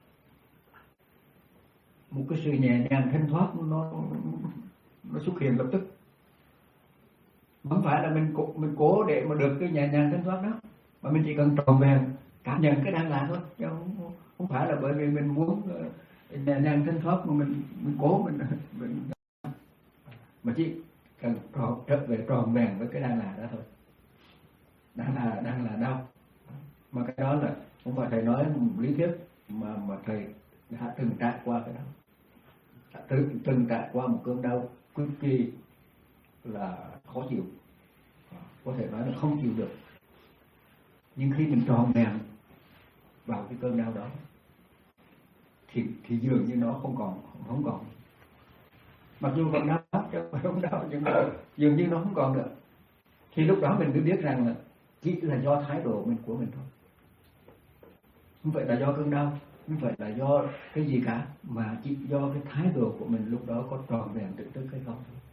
Speaker 1: một cái sự nhẹ nhàng thanh thoát nó nó xuất hiện lập tức. Không phải là mình cố, mình cố để mà được cái nhẹ nhàng thanh thoát đó, mà mình chỉ cần tròn vẹn cảm nhận cái đang là thôi, chứ không, không phải là bởi vì mình muốn nhẹ nhàng thanh thoát mà mình mình cố mình, mình mà chỉ cần tròn trở về tròn vẹn với cái đang là đó thôi. Đang là đang là đau, mà cái đó là không phải thầy nói lý thuyết mà mà thầy đã từng trải qua cái đó, đã từng từng trải qua một cơn đau cực kỳ là khó chịu, có thể nói là không chịu được. Nhưng khi mình tròn vẹn vào cái cơn đau đó thì thì dường như nó không còn không còn mặc dù còn đau chứ không đau, nhưng mà dường như nó không còn nữa. Thì lúc đó mình mới biết rằng là chỉ là do thái độ mình của mình thôi, không phải là do cơn đau, không phải là do cái gì cả, mà chỉ do cái thái độ của mình lúc đó có tròn vẹn tự tức hay không thôi.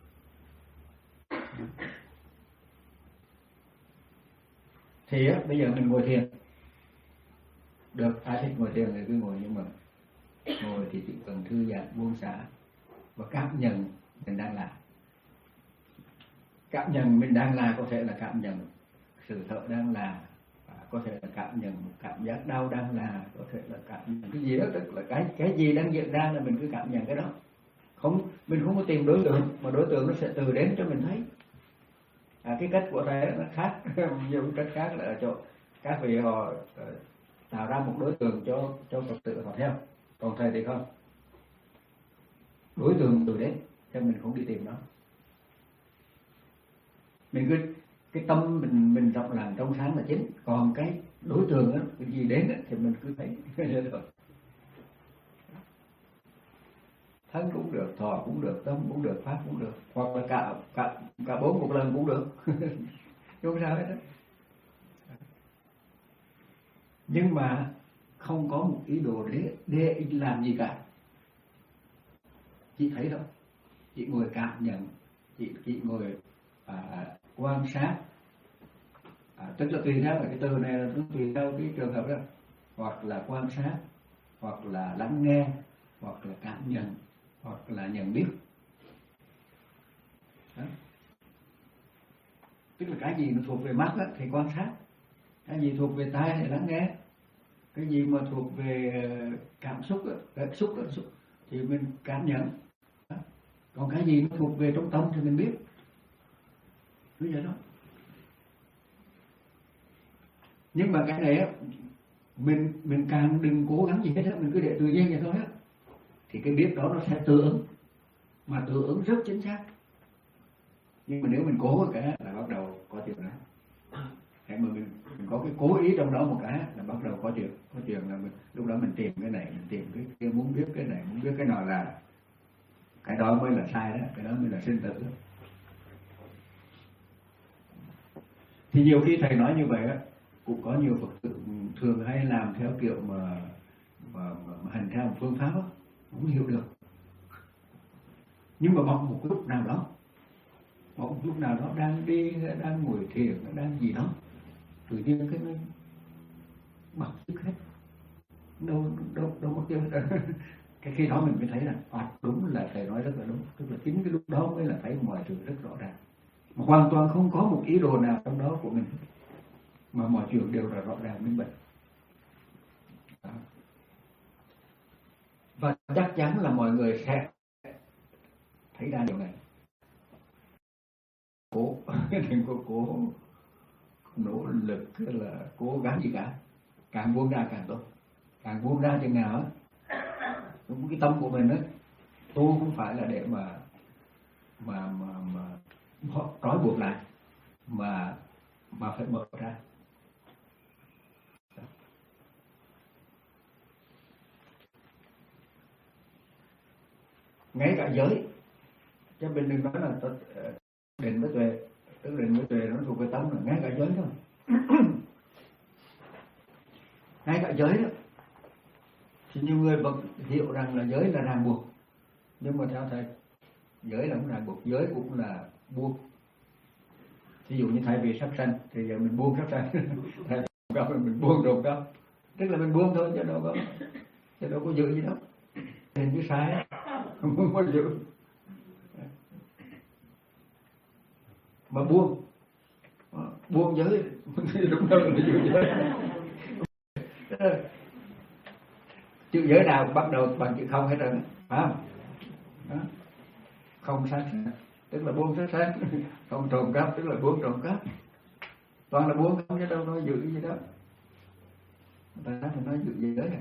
Speaker 1: Thì á, bây giờ mình ngồi thiền được, ai thích ngồi thiền thì cứ ngồi, nhưng mà ngồi thì chỉ cần thư giãn buông xả và cảm nhận mình đang là. Cảm nhận mình đang là có thể là cảm nhận sự thở đang là, có thể là cảm nhận một cảm giác đau đang là, có thể là cảm nhận cái gì đó, tức là cái cái gì đang diễn ra là mình cứ cảm nhận cái đó. Không, mình không có tìm đối tượng, mà đối tượng nó sẽ từ đến cho mình thấy. À, cái cách của thầy nó khác, nhiều cách khác là ở chỗ các vị họ uh, tạo ra một đối tượng cho cho Phật tử họ theo, còn thầy thì không, đối tượng từ đến cho mình không đi tìm nó. Mình cứ cái tâm mình mình rộng làng trong sáng là chính, còn cái đối tượng đó, cái gì đến đó, thì mình cứ thấy rồi. Thân cũng được, thọ cũng được, tâm cũng được, pháp cũng được, hoặc là cả cả cả bốn một lần cũng được. Không sao hết đó. Nhưng mà không có một ý đồ để để làm gì cả. Chị thấy đâu, chị ngồi cảm nhận, chị chị ngồi à, quan sát, à, tức là tùy theo cái từ này là tùy theo cái trường hợp đó, hoặc là quan sát, hoặc là lắng nghe, hoặc là cảm nhận, hoặc là nhận biết. Đó. Tức là cái gì nó thuộc về mắt đó, thì quan sát, cái gì thuộc về tai thì lắng nghe, cái gì mà thuộc về cảm xúc đó, cảm xúc, cảm xúc thì mình cảm nhận. Đó. Còn cái gì nó thuộc về trong tâm thì mình biết. Cứ vậy đó. Nhưng mà cái này á, mình mình càng đừng cố gắng gì hết á, mình cứ để tự nhiên vậy thôi á, thì cái biết đó nó sẽ tự ứng, mà tự ứng rất chính xác. Nhưng mà nếu mình cố cái là bắt đầu có chuyện đó. Hãy mà mình, mình có cái cố ý trong đó một cái là bắt đầu có chuyện, có chuyện là mình, lúc đó mình tìm cái này, mình tìm cái kia, muốn biết cái này, muốn biết cái nào, là cái đó mới là sai đó, cái đó mới là sinh tử đó. Thì nhiều khi thầy nói như vậy á, cũng có nhiều Phật tử thường hay làm theo kiểu mà mà, mà, mà hành theo một phương pháp đó, không hiểu được. Nhưng mà bằng một lúc nào đó, một lúc nào đó đang đi, đang ngồi thiền, đang gì đó, tự nhiên cái nó bật sức hết, đâu đâu đâu có chơi. Cái khi đó mình mới thấy là à, đúng là thầy nói rất là đúng, tức là chính cái lúc đó mới là thấy mọi sự rất rõ ràng, mà hoàn toàn không có một ý đồ nào trong đó của mình, mà mọi chuyện đều là rõ ràng minh bạch. Và chắc chắn là mọi người sẽ thấy ra điều này. Cố đừng có cố nỗ lực là cố gắng gì cả, càng buông ra càng tốt, càng buông ra chừng nào á, cái tâm của mình á, tu không phải là để mà mà mà mà trói buộc lại, mà mà phải mở ra. Ngay cả giới, chứ mình đừng nói là định với tuệ, tức định với tuệ nó thuộc về tâm, là ngay cả giới thôi. Ngay cả giới đó thì nhiều người vẫn hiểu rằng là giới là ràng buộc, nhưng mà theo thầy, giới là không ràng buộc, giới cũng là buông. Ví dụ như thay vì sát sanh thì giờ mình buông sát sanh, thay vì trộm cắp mình buông trộm cắp, tức là mình buông thôi chứ đâu có chứ đâu có giữ gì đâu, hình như sai không có giữ. Mà buông buông giới đúng đâu là giữ giới. Chữ giới nào bắt đầu bằng chữ không hết rồi, phải không? Đó. Không sát sanh tức là buông sát sanh, không trộm cắp tức là buông trộm cắp, toàn là buông không chứ đâu nói giữ gì đó. Người ta nói giữ gì đấy.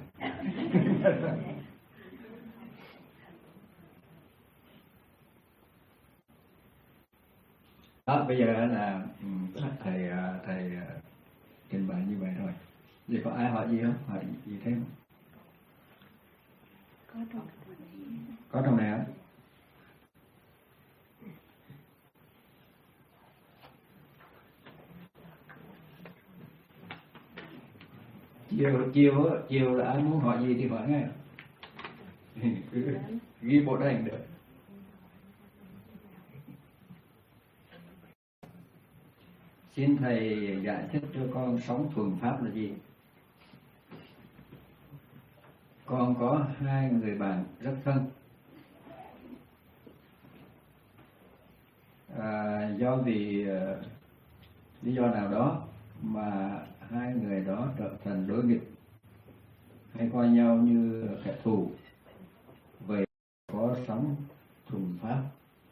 Speaker 1: Đó, bây giờ là thầy thầy trình bày như vậy thôi. Vậy có ai hỏi gì không? Hỏi gì thêm?
Speaker 3: Có trong
Speaker 1: có trong này hả? Chiều chiều chiều là ai muốn hỏi gì thì hỏi ngay. Ghi bộ đây được. Xin thầy giải thích cho con sống thuần pháp là gì? Con có hai người bạn rất thân. À, do vì uh, lý do nào đó mà hai người đó trở thành đối nghịch, hay coi nhau như kẻ thù. Vậy có sống thuần pháp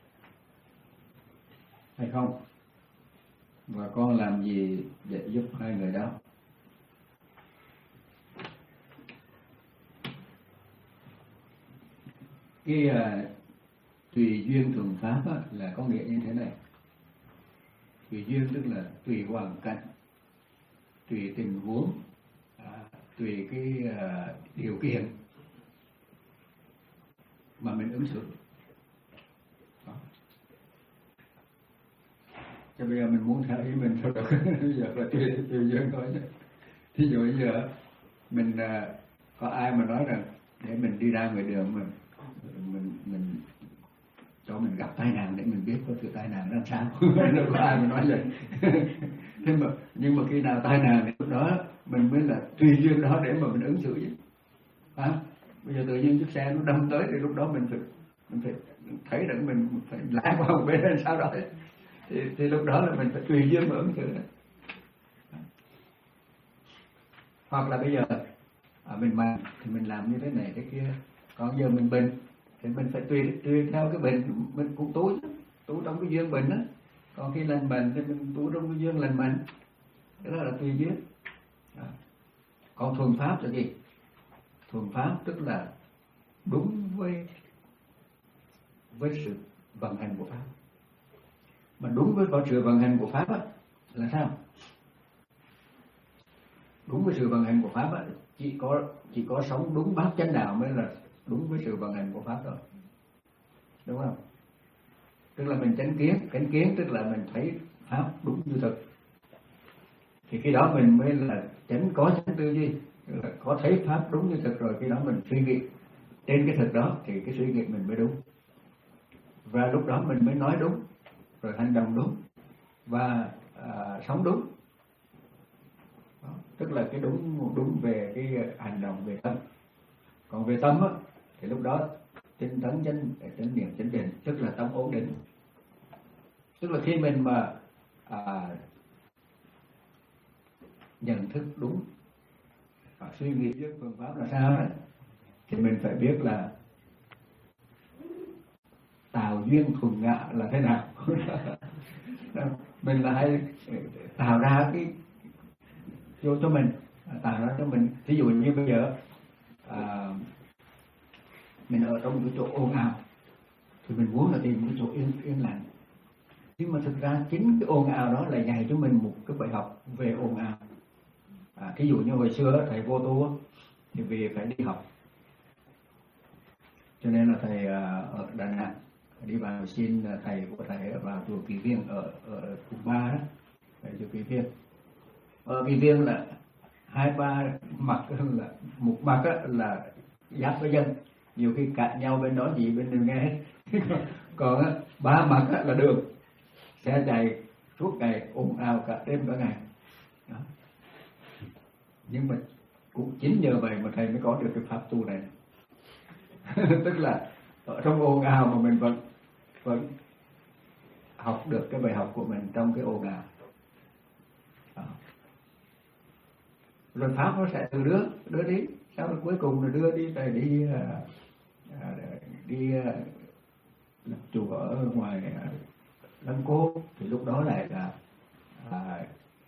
Speaker 1: hay không? Và con làm gì để giúp hai người đó? Cái uh, tùy duyên thuần pháp á, là có nghĩa như thế này. tùy duyên tức là tùy hoàn cảnh, tùy tình huống, à, tùy cái à, điều kiện mà mình ứng xử. Đó. Cho bây giờ mình muốn theo ý mình thôi được. Bây giờ là tùy tùy duyên thôi chứ. Thí dụ bây giờ mình à, có ai mà nói rằng để mình đi ra ngoài đường mình mình mình cho mình gặp tai nạn để mình biết có sự tai nạn làm sao. Đâu có ai mà nói vậy. Thế mà nhưng mà khi nào tai nạn thì lúc đó mình mới là tùy duyên đó để mà mình ứng xử chứ. À, bây giờ tự nhiên chiếc xe nó đâm tới thì lúc đó mình phải mình phải thấy rằng mình phải lái qua một bên sau đó thì, thì lúc đó là mình phải tùy duyên mà ứng xử. Hoặc là bây giờ à, mình mạnh thì mình làm như thế này thế kia, còn giờ mình bệnh thì mình phải tùy tùy theo cái bệnh mình cũng tú tú trong cái duyên bệnh đó, còn khi lành bệnh thì mình tú trong cái duyên lành bệnh, đó là tùy duyên. À. Còn thuần pháp là gì? Thuần pháp tức là đúng với với sự vận hành của pháp. Mà đúng với sự vận hành của pháp á, là sao? Đúng với sự vận hành của pháp á, chỉ có chỉ có sống đúng bát chánh đạo mới là đúng với sự vận hành của pháp thôi, đúng không? Tức là mình chánh kiến, chánh kiến tức là mình thấy pháp đúng như thực, thì khi đó mình mới là chánh có chánh tư duy, tức là có thấy pháp đúng như thực rồi, khi đó mình suy nghĩ trên cái thực đó thì cái suy nghĩ mình mới đúng, và lúc đó mình mới nói đúng, rồi hành động đúng và à, sống đúng. Đó, tức là cái đúng đúng về cái hành động về tâm. Còn về tâm á thì lúc đó tinh tấn chánh chánh niệm chánh định, tức là tâm ổn định. Tức là khi mình mà à, nhận thức đúng và suy nghĩ với phương pháp là sao đó, thì mình phải biết là tạo duyên thuần ngã là thế nào. Mình là hay tạo ra cái vô cho mình, tạo ra cho mình. Ví dụ như bây giờ à, mình ở trong cái chỗ ồn ào thì mình muốn là tìm cái chỗ yên yên lặng, nhưng mà thực ra chính cái ồn ào đó là dạy cho mình một cái bài học về ồn ào. À, ví dụ như hồi xưa thầy vô tu thì vì phải đi học, cho nên là thầy ở Đà Nẵng đi vào xin thầy của thầy vào chùa Kỳ Viên ở ở Quận Ba đó, thầy chùa Kỳ Viên. Ở Kỳ Viên là hai ba mặt là một mặt là giáp với dân, nhiều khi cãi nhau bên đó gì bên đường nghe hết. Còn á, ba mặt á, là đường, xe chạy suốt ngày ồn ào cả đêm cả ngày. Đó. Nhưng mà cũng chính nhờ vậy mà thầy mới có được cái pháp tu này. Tức là ở trong ồn ào mà mình vẫn vẫn học được cái bài học của mình trong cái ồn ào. Đó. Rồi pháp nó sẽ từ đưa đưa đi, sau đó cuối cùng là đưa đi về đi à, đi à, lập chùa ở ngoài à, Lăng Cô, thì lúc đó lại là à,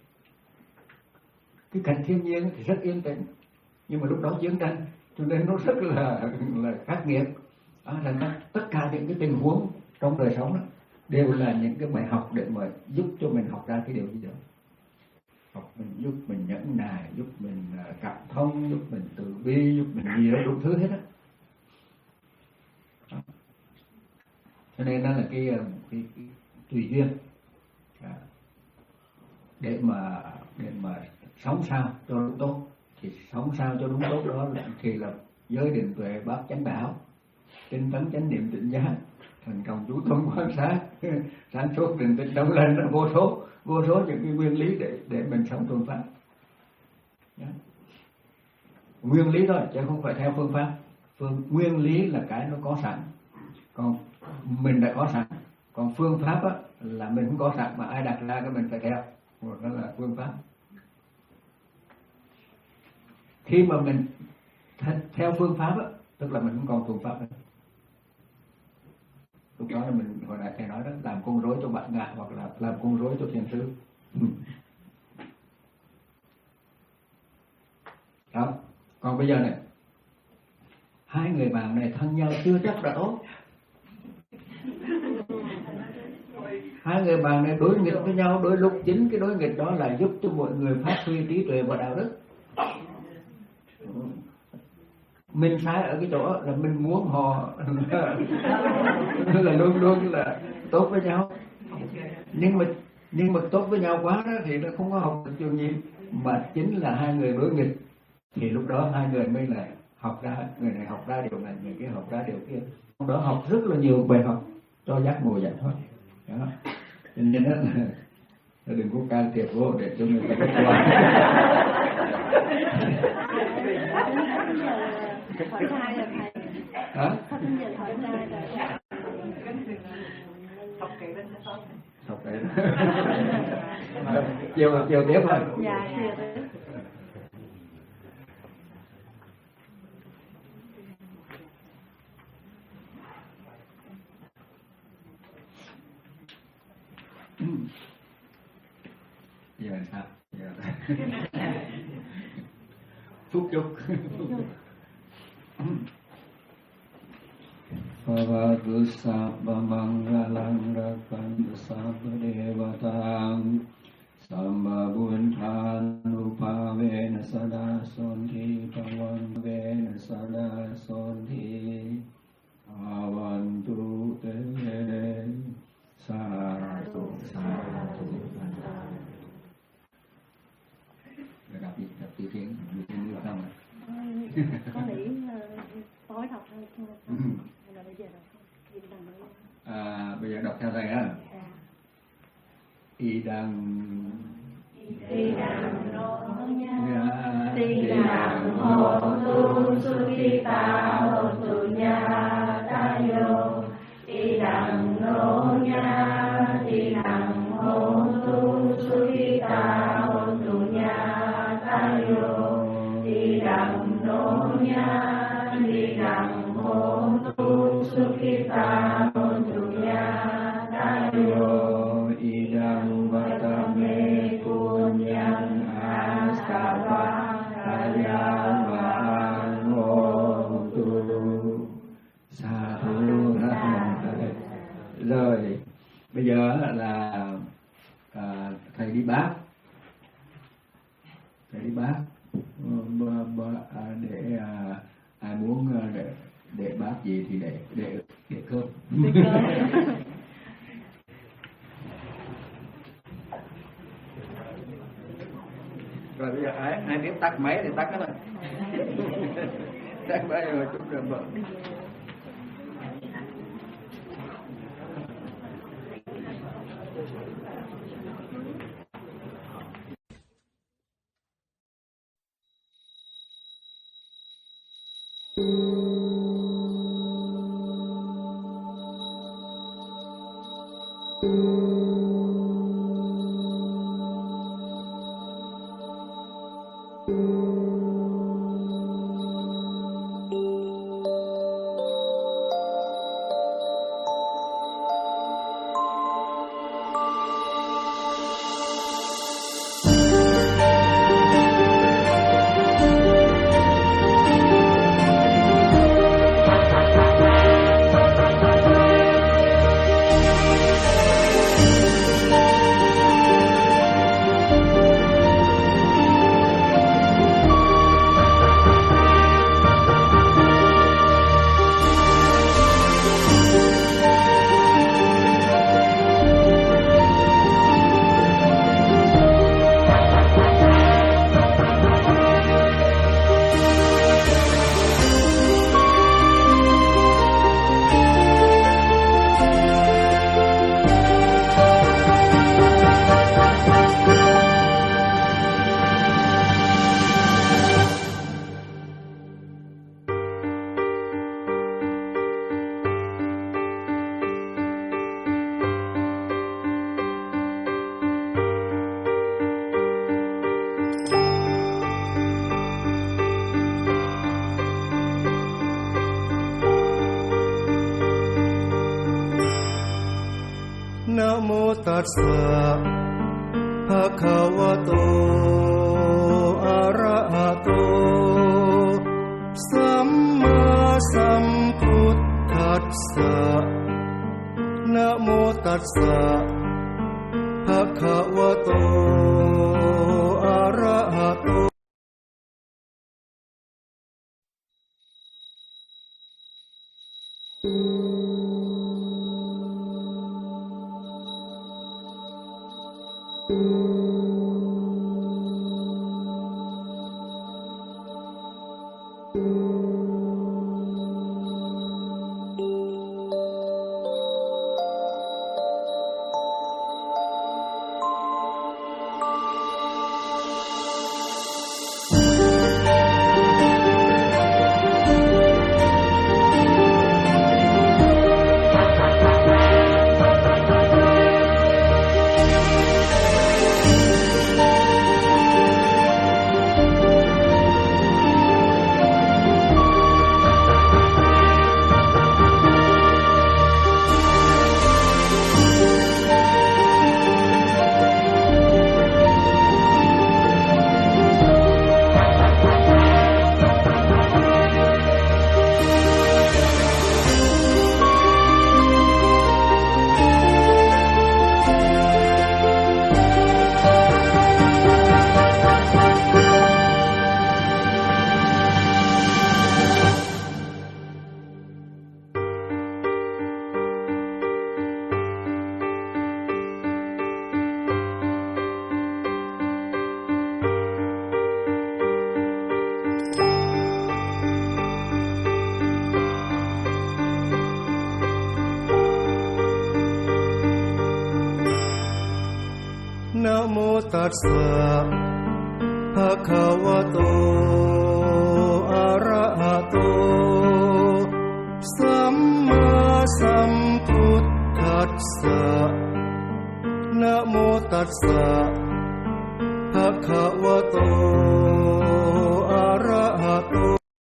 Speaker 1: cái cảnh thiên nhiên thì rất yên tĩnh, nhưng mà lúc đó chiến tranh cho nên nó rất là là khắc nghiệt. À, thành ra tất cả những cái tình huống trong đời sống đó đều là những cái bài học để mà giúp cho mình học ra cái điều gì đó. Học mình giúp mình nhẫn nại, giúp mình cảm thông, giúp mình từ bi, giúp mình gì đó đủ thứ hết á. Cho nên đó là cái cái, cái tùy duyên à, để mà để mà sống sao cho đúng tốt, thì sống sao cho đúng tốt đó là thì là giới định tuệ bát chánh đạo, tinh tấn chánh niệm tỉnh giác, thành công chú tâm quan sát, sáng suốt định tĩnh động lên, là vô số vô số những cái nguyên lý để để mình sống thuần pháp. Yeah. Nguyên lý thôi chứ không phải theo phương pháp. Phương nguyên lý là cái nó có sẵn, còn mình đã có sẵn. Còn phương pháp á, là mình không có sẵn mà ai đặt ra cái mình phải theo, đó là phương pháp. Khi mà mình theo phương pháp á, tức là mình không còn thuần pháp nữa. Lúc đó là mình hồi nãy thầy nói đó, làm con rối cho bạn ngạ hoặc là làm con rối cho thiền sư. Đó. Còn bây giờ này, hai người bạn này thân nhau chưa chắc đã tốt. hai người bạn này đối nghịch với nhau, đôi lúc chính cái đối nghịch đó là giúp cho mọi người phát huy trí tuệ và đạo đức. Mình sai ở cái chỗ là mình muốn họ là luôn luôn là tốt với nhau, nhưng mà nhưng mà tốt với nhau quá đó thì nó không có học được chủ nhiệm, mà chính là hai người đối nghịch thì lúc đó hai người mới là học ra, người này học ra điều này, người kia học ra điều kia, trong đó học rất là nhiều bài học cho giác ngộ giải thoát. Đó. Cho nên đó là đừng có can thiệp vô để cho người ta biết qua.
Speaker 3: Hỏi trai rồi thầy.
Speaker 1: Hả?
Speaker 3: Sắp đến giờ hỏi trai rồi.
Speaker 1: Học cái chiều chiều tiếp thôi.
Speaker 3: Dạ chiều tiếp.
Speaker 1: Giờ sao? Giờ phúc chúc. Bhavatu sabba mangalang rakantu sabba devatang samba buddhan upavena sada sonti pavavena sada sonti avantu te saratu saratu. Đọc đi, đọc đi tiếng, đi tiếng như không ạ?
Speaker 3: Có nghĩ tối đọc thôi, hay là bây giờ đọc không?
Speaker 1: À, bây giờ đọc theo thầy á. Y đằng
Speaker 2: Y đằng nô
Speaker 1: nha
Speaker 2: Ti đằng hồ tu sukita hồ tu nha tayo Y đằng nô nha Ti đằng hồ tu sukita hồ tu nha tayo Y đằng nô nha Ti đằng hồ tu sukita hồ tu nha tayo
Speaker 1: Y đằng vatame punyang asava ayam ngô tu sa thu. Rồi bây giờ là à, thầy đi bác, thầy đi bác để à, ai muốn để để bác gì thì để để để cơm. Rồi bây giờ ai ai biết tắt máy thì tắt nó thôi. Tắt máy rồi chút rồi mở.
Speaker 4: Tassa Bhagavato Arahato Samma Sambuddhassa Namo Tassa ตัสสะภะคะวะโตอะระหะโตสัมมาสัมพุทธัสสะนะโมตัสสะภะคะวะโตอะระหะโต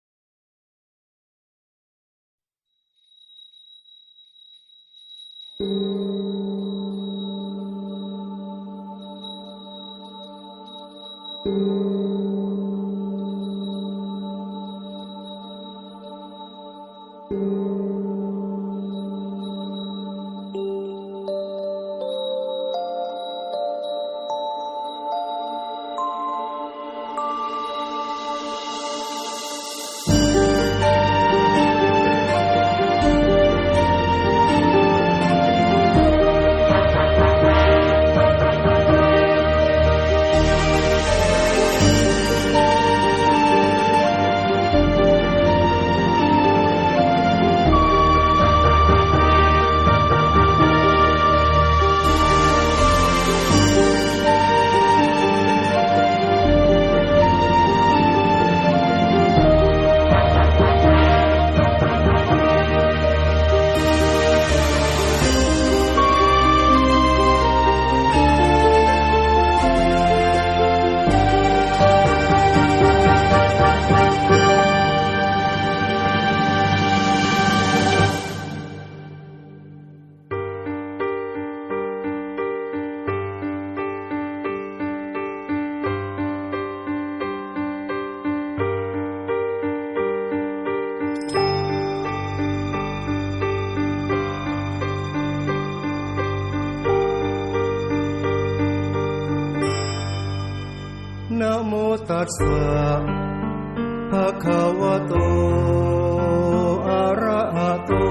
Speaker 4: นะโมตัสสะภะคะวะโตอะระหะโต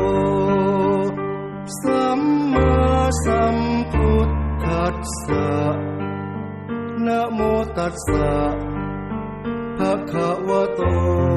Speaker 4: สัมมาสัมพุทธัสสะนะโมตัสสะภะคะวะโต